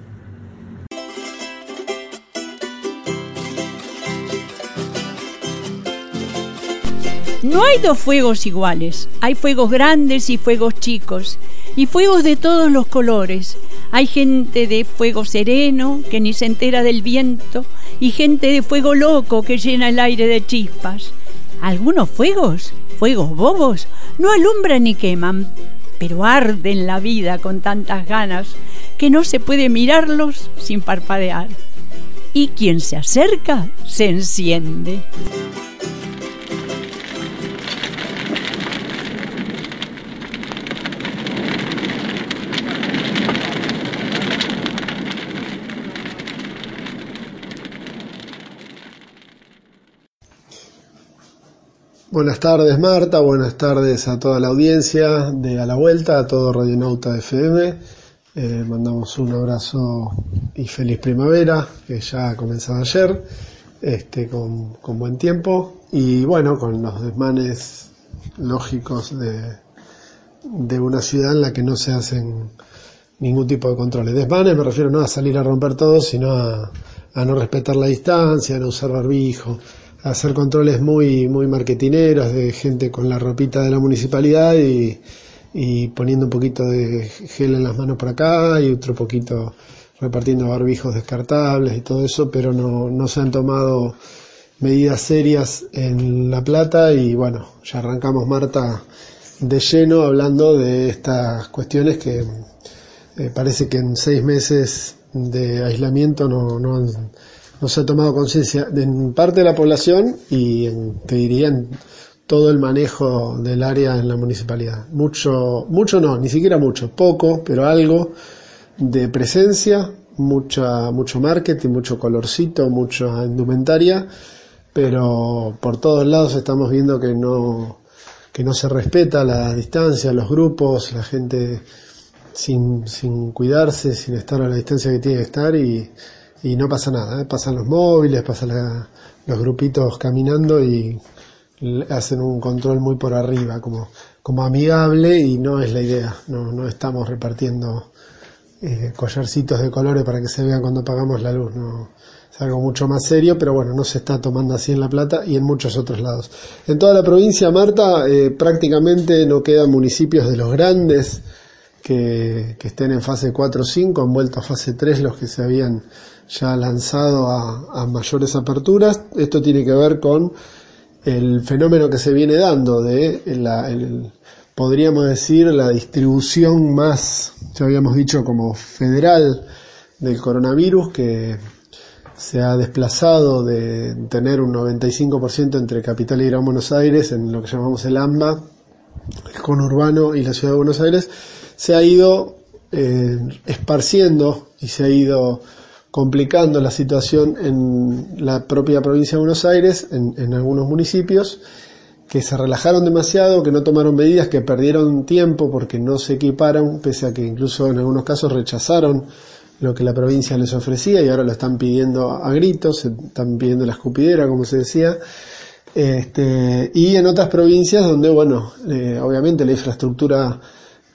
No hay dos fuegos iguales, hay fuegos grandes y fuegos chicos, y fuegos de todos los colores. Hay gente de fuego sereno que ni se entera del viento, y gente de fuego loco que llena el aire de chispas. Algunos fuegos, fuegos bobos, no alumbran ni queman, pero arden la vida con tantas ganas que no se puede mirarlos sin parpadear. Y quien se acerca se enciende. Buenas tardes, Marta, buenas tardes a toda la audiencia de A la Vuelta, a todo Radionauta F M. Eh, mandamos un abrazo y feliz primavera, que ya comenzaba ayer, este, con, con buen tiempo y bueno, con los desmanes lógicos de, de una ciudad en la que no se hacen ningún tipo de controles. Desmanes me refiero no a salir a romper todo, sino a, a no respetar la distancia, a no usar barbijo, a hacer controles muy muy marketineros de gente con la ropita de la municipalidad y, y poniendo un poquito de gel en las manos por acá y otro poquito repartiendo barbijos descartables y todo eso, pero no, no se han tomado medidas serias en La Plata y bueno, ya arrancamos, Marta, de lleno hablando de estas cuestiones que eh, parece que en seis meses de aislamiento no, no han no se ha tomado conciencia en parte de la población y en, te diría en todo el manejo del área en la municipalidad. Mucho, mucho no, ni siquiera mucho, poco, pero algo de presencia, mucha, mucho marketing, mucho colorcito, mucha indumentaria, pero por todos lados estamos viendo que no, que no se respeta la distancia, los grupos, la gente sin, sin cuidarse, sin estar a la distancia que tiene que estar y Y no pasa nada, ¿eh? Pasan los móviles, pasan la, los grupitos caminando y hacen un control muy por arriba, como, como amigable, y no es la idea. No, no estamos repartiendo eh, collarcitos de colores para que se vean cuando apagamos la luz. No, es algo mucho más serio, pero bueno, no se está tomando así en La Plata y en muchos otros lados. En toda la provincia, Marta, eh, prácticamente no quedan municipios de los grandes que, que estén en fase cuatro o cinco, han vuelto a fase tres los que se habían ya lanzado a, a mayores aperturas. Esto tiene que ver con el fenómeno que se viene dando de la, el, podríamos decir, la distribución más, ya habíamos dicho, como federal del coronavirus, que se ha desplazado de tener un noventa y cinco por ciento entre Capital y Gran Buenos Aires, en lo que llamamos el AMBA, el conurbano y la ciudad de Buenos Aires, se ha ido eh, esparciendo y se ha ido complicando la situación en la propia provincia de Buenos Aires, en, en algunos municipios que se relajaron demasiado, que no tomaron medidas, que perdieron tiempo porque no se equiparon, pese a que incluso en algunos casos rechazaron lo que la provincia les ofrecía y ahora lo están pidiendo a gritos, están pidiendo la escupidera, como se decía. Este, y en otras provincias donde, bueno, eh, obviamente la infraestructura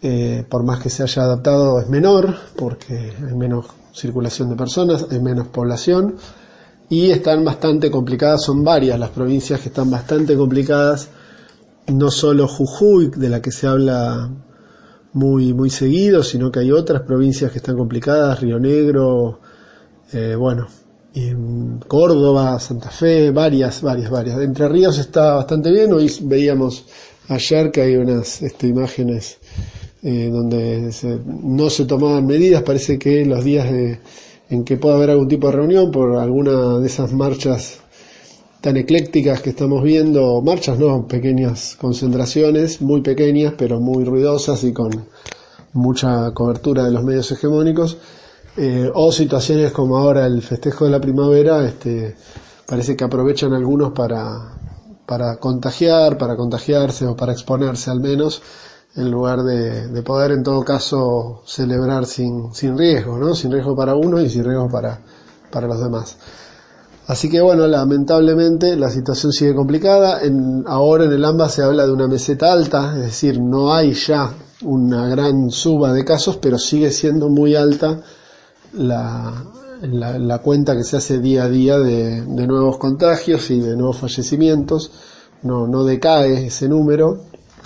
eh, por más que se haya adaptado, es menor, porque hay menos circulación de personas, hay menos población, y están bastante complicadas, son varias las provincias que están bastante complicadas, no solo Jujuy, de la que se habla muy, muy seguido, sino que hay otras provincias que están complicadas, Río Negro, eh, bueno, y Córdoba, Santa Fe, varias, varias, varias. Entre Ríos está bastante bien, hoy veíamos ayer que hay unas este, imágenes eh, donde se, no se tomaban medidas, parece que los días de, en que pueda haber algún tipo de reunión por alguna de esas marchas tan eclécticas que estamos viendo, marchas no, pequeñas concentraciones, muy pequeñas pero muy ruidosas y con mucha cobertura de los medios hegemónicos, eh, o situaciones como ahora el festejo de la primavera, este, parece que aprovechan algunos para, para contagiar, para contagiarse o para exponerse al menos, en lugar de, de poder en todo caso celebrar sin, sin riesgo, ¿no? Sin riesgo para uno y sin riesgo para, para los demás. Así que bueno, lamentablemente la situación sigue complicada. En, ahora en el AMBA se habla de una meseta alta, es decir, no hay ya una gran suba de casos, pero sigue siendo muy alta la, la, la cuenta que se hace día a día de, de nuevos contagios y de nuevos fallecimientos. No, no decae ese número.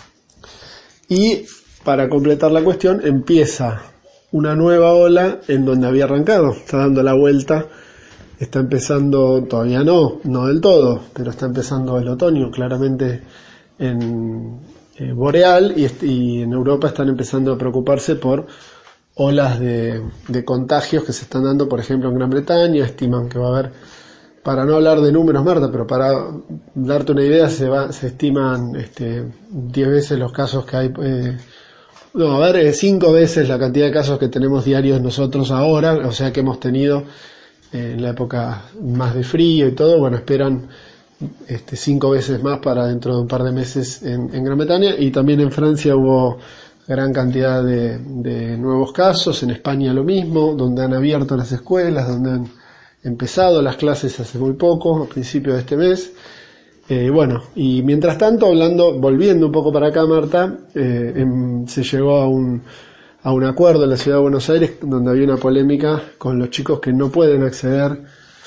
Y para completar la cuestión, empieza una nueva ola en donde había arrancado, está dando la vuelta. Está empezando, todavía no, no del todo, pero está empezando el otoño, claramente en eh, boreal, y, y en Europa están empezando a preocuparse por olas de, de contagios que se están dando, por ejemplo, en Gran Bretaña. Estiman que va a haber, para no hablar de números, Marta, pero para darte una idea, se va, se estiman este, diez veces los casos que hay, eh, no, a ver, cinco veces la cantidad de casos que tenemos diarios nosotros ahora, o sea que hemos tenido en la época más de frío y todo, bueno, esperan este, cinco veces más para dentro de un par de meses en, en Gran Bretaña, y también en Francia hubo gran cantidad de, de nuevos casos, en España lo mismo, donde han abierto las escuelas, donde han empezado las clases hace muy poco, a principios de este mes. Eh, bueno, y mientras tanto, hablando, volviendo un poco para acá, Marta, eh, en, se llegó a un a un acuerdo en la Ciudad de Buenos Aires donde había una polémica con los chicos que no pueden acceder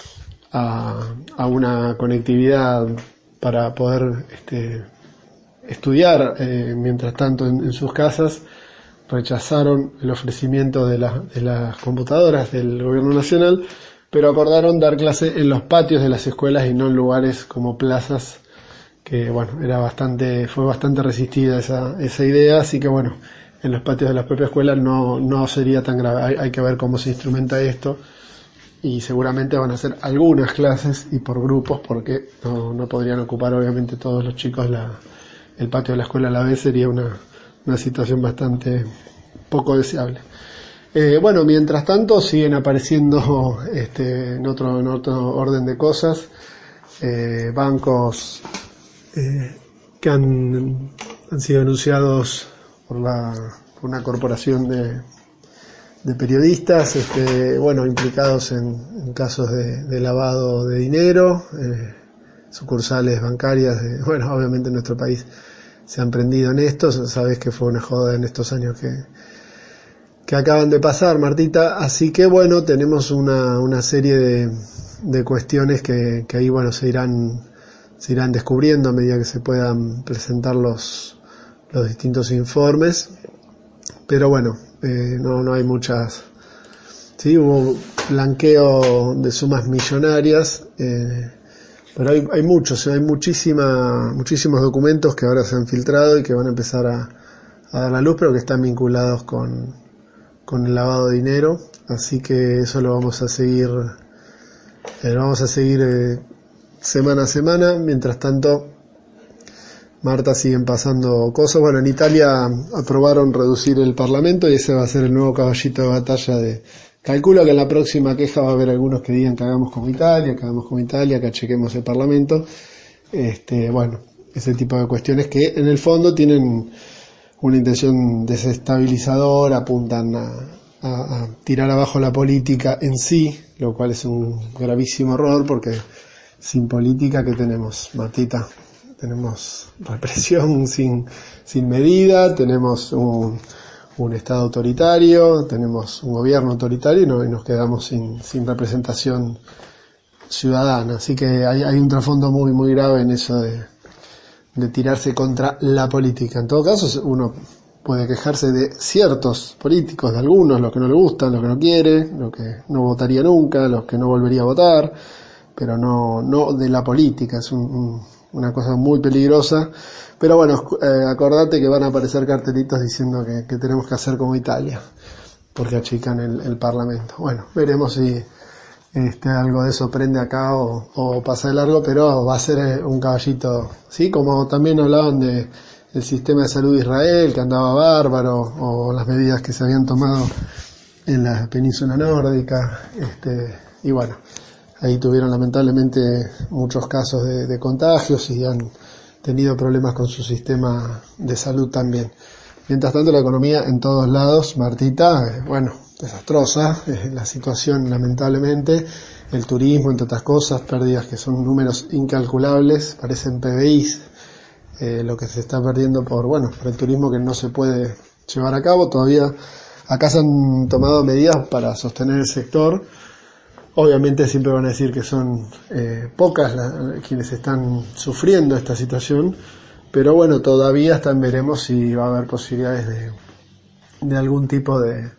a, a una conectividad para poder este, estudiar eh, mientras tanto en, en sus casas. Rechazaron el ofrecimiento de, la, de las computadoras del gobierno nacional, pero acordaron dar clase en los patios de las escuelas y no en lugares como plazas, que bueno, era bastante, fue bastante resistida esa, esa idea, así que bueno, en los patios de las propias escuelas no, no sería tan grave. Hay, hay que ver cómo se instrumenta esto, y seguramente van a hacer algunas clases y por grupos, porque no, no podrían ocupar obviamente todos los chicos la, el patio de la escuela a la vez. Sería una, una situación bastante poco deseable. Eh, bueno, mientras tanto siguen apareciendo este, en, otro, en otro orden de cosas, eh, bancos eh, que han, han sido anunciados por la por una corporación de, de periodistas, este, bueno, implicados en, en casos de, de lavado de dinero, eh, sucursales bancarias, de, bueno, obviamente en nuestro país se han prendido en esto. Sabes que fue una joda en estos años que, que acaban de pasar, Martita, así que bueno, tenemos una, una serie de, de cuestiones que, que ahí, bueno, se irán, se irán descubriendo a medida que se puedan presentar los los distintos informes, pero bueno, eh, no, no hay muchas, sí, hubo blanqueo de sumas millonarias, eh, pero hay, hay muchos, hay muchísima, muchísimos documentos que ahora se han filtrado y que van a empezar a, a dar la luz, pero que están vinculados con, con el lavado de dinero, así que eso lo vamos a seguir, eh, lo vamos a seguir eh, semana a semana. Mientras tanto, Marta, siguen pasando cosas. Bueno, en Italia aprobaron reducir el Parlamento y ese va a ser el nuevo caballito de batalla de... Calculo que en la próxima queja va a haber algunos que digan que hagamos como Italia, que hagamos como Italia, que achequemos el Parlamento. Este, bueno, ese tipo de cuestiones que en el fondo tienen una intención desestabilizadora, apuntan a, a, a tirar abajo la política en sí, lo cual es un gravísimo error, porque sin política, ¿qué tenemos, Martita? Tenemos represión sin, sin medida, tenemos un, un Estado autoritario, tenemos un gobierno autoritario y, no, y nos quedamos sin, sin representación ciudadana. Así que hay, hay un trasfondo muy, muy grave en eso de, de tirarse contra la política. En todo caso, uno puede quejarse de ciertos políticos, de algunos, los que no le gustan, los que no quiere, los que no votaría nunca, los que no volvería a votar, pero no, no de la política. Es un, un, una cosa muy peligrosa. Pero bueno, eh, acordate que van a aparecer cartelitos diciendo que, que tenemos que hacer como Italia, porque achican el, el Parlamento. Bueno, veremos si este, algo de eso prende acá o, o pasa de largo, pero va a ser un caballito, ¿sí? Como también hablaban de el sistema de salud de Israel, que andaba bárbaro, o las medidas que se habían tomado en la península nórdica, este, y bueno, ahí tuvieron lamentablemente muchos casos de, de contagios y han tenido problemas con su sistema de salud también. Mientras tanto, la economía en todos lados, Martita, eh, bueno, desastrosa, eh, la situación lamentablemente, el turismo, entre otras cosas, pérdidas que son números incalculables, parecen P B Is, eh, lo que se está perdiendo por, bueno, por el turismo que no se puede llevar a cabo. Todavía acá se han tomado medidas para sostener el sector. Obviamente siempre van a decir que son eh, pocas la, quienes están sufriendo esta situación, pero bueno, todavía hasta veremos si va a haber posibilidades de, de algún tipo de,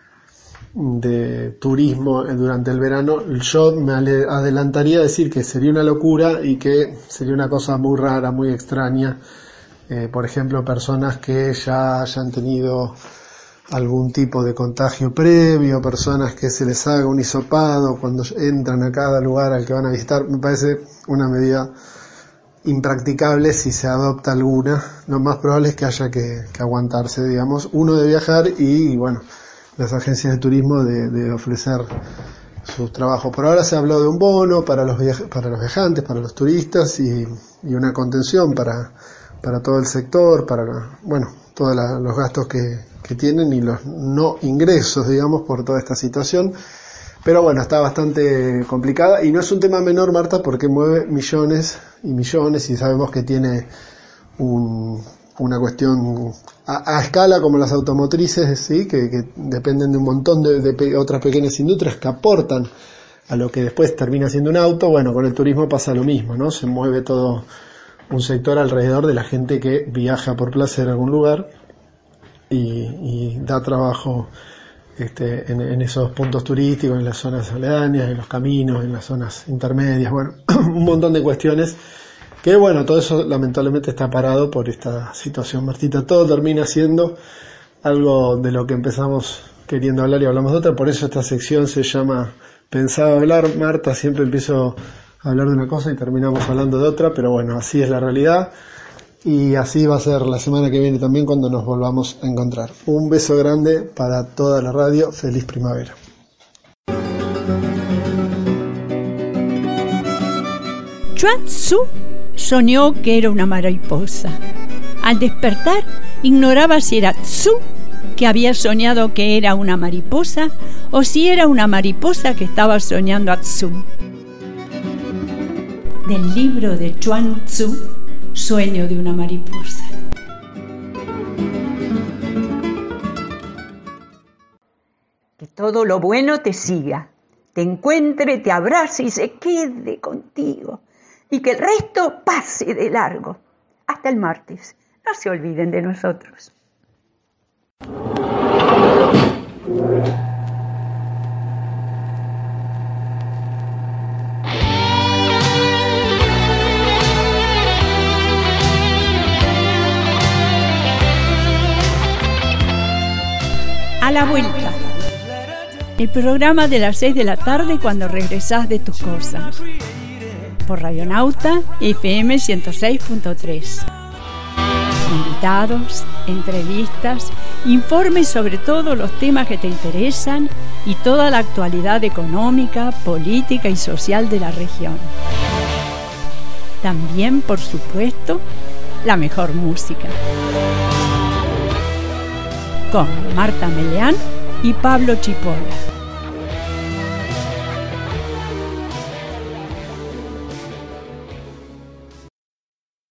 de turismo durante el verano. Yo me adelantaría a decir que sería una locura y que sería una cosa muy rara, muy extraña. Eh, por ejemplo, personas que ya hayan tenido algún tipo de contagio previo, personas que se les haga un hisopado cuando entran a cada lugar al que van a visitar. Me parece una medida impracticable si se adopta alguna. Lo más probable es que haya que, que aguantarse, digamos, uno de viajar y, bueno, las agencias de turismo de, de ofrecer sus trabajos. Por ahora se habló de un bono para los viaj- para los viajantes, para los turistas y, y una contención para, para todo el sector, para, bueno, todos la, los gastos que, que tienen y los no ingresos, digamos, por toda esta situación. Pero bueno, está bastante complicada y no es un tema menor, Marta, porque mueve millones y millones y sabemos que tiene un, una cuestión a, a escala como las automotrices, sí, que, que dependen de un montón de, de pe- otras pequeñas industrias que aportan a lo que después termina siendo un auto. Bueno, con el turismo pasa lo mismo, ¿no? Se mueve todo un sector alrededor de la gente que viaja por placer a algún lugar y, y da trabajo Este, en, en esos puntos turísticos, en las zonas aledañas, en los caminos, en las zonas intermedias, bueno, un montón de cuestiones que, bueno, todo eso lamentablemente está parado por esta situación, Martita. Todo termina siendo algo de lo que empezamos queriendo hablar y hablamos de otra. Por eso esta sección se llama Pensaba hablar, Marta. Siempre empiezo a hablar de una cosa y terminamos hablando de otra, pero bueno, así es la realidad. Y así va a ser la semana que viene también cuando nos volvamos a encontrar. Un beso grande para toda la radio. Feliz primavera. Chuang Tzu soñó que era una mariposa. Al despertar, ignoraba si era Tzu que había soñado que era una mariposa o si era una mariposa que estaba soñando a Tzu. Del libro de Chuang Tzu, Sueño de una mariposa. Que todo lo bueno te siga, te encuentre, te abrace y se quede contigo, y que el resto pase de largo. Hasta el martes. No se olviden de nosotros. A la vuelta. El programa de las seis de la tarde cuando regresás de tus cosas. Por Radionauta F M ciento seis punto tres. Invitados, entrevistas, informes sobre todos los temas que te interesan y toda la actualidad económica, política y social de la región. También, por supuesto, la mejor música. Con Marta Meleán y Pablo Chipola.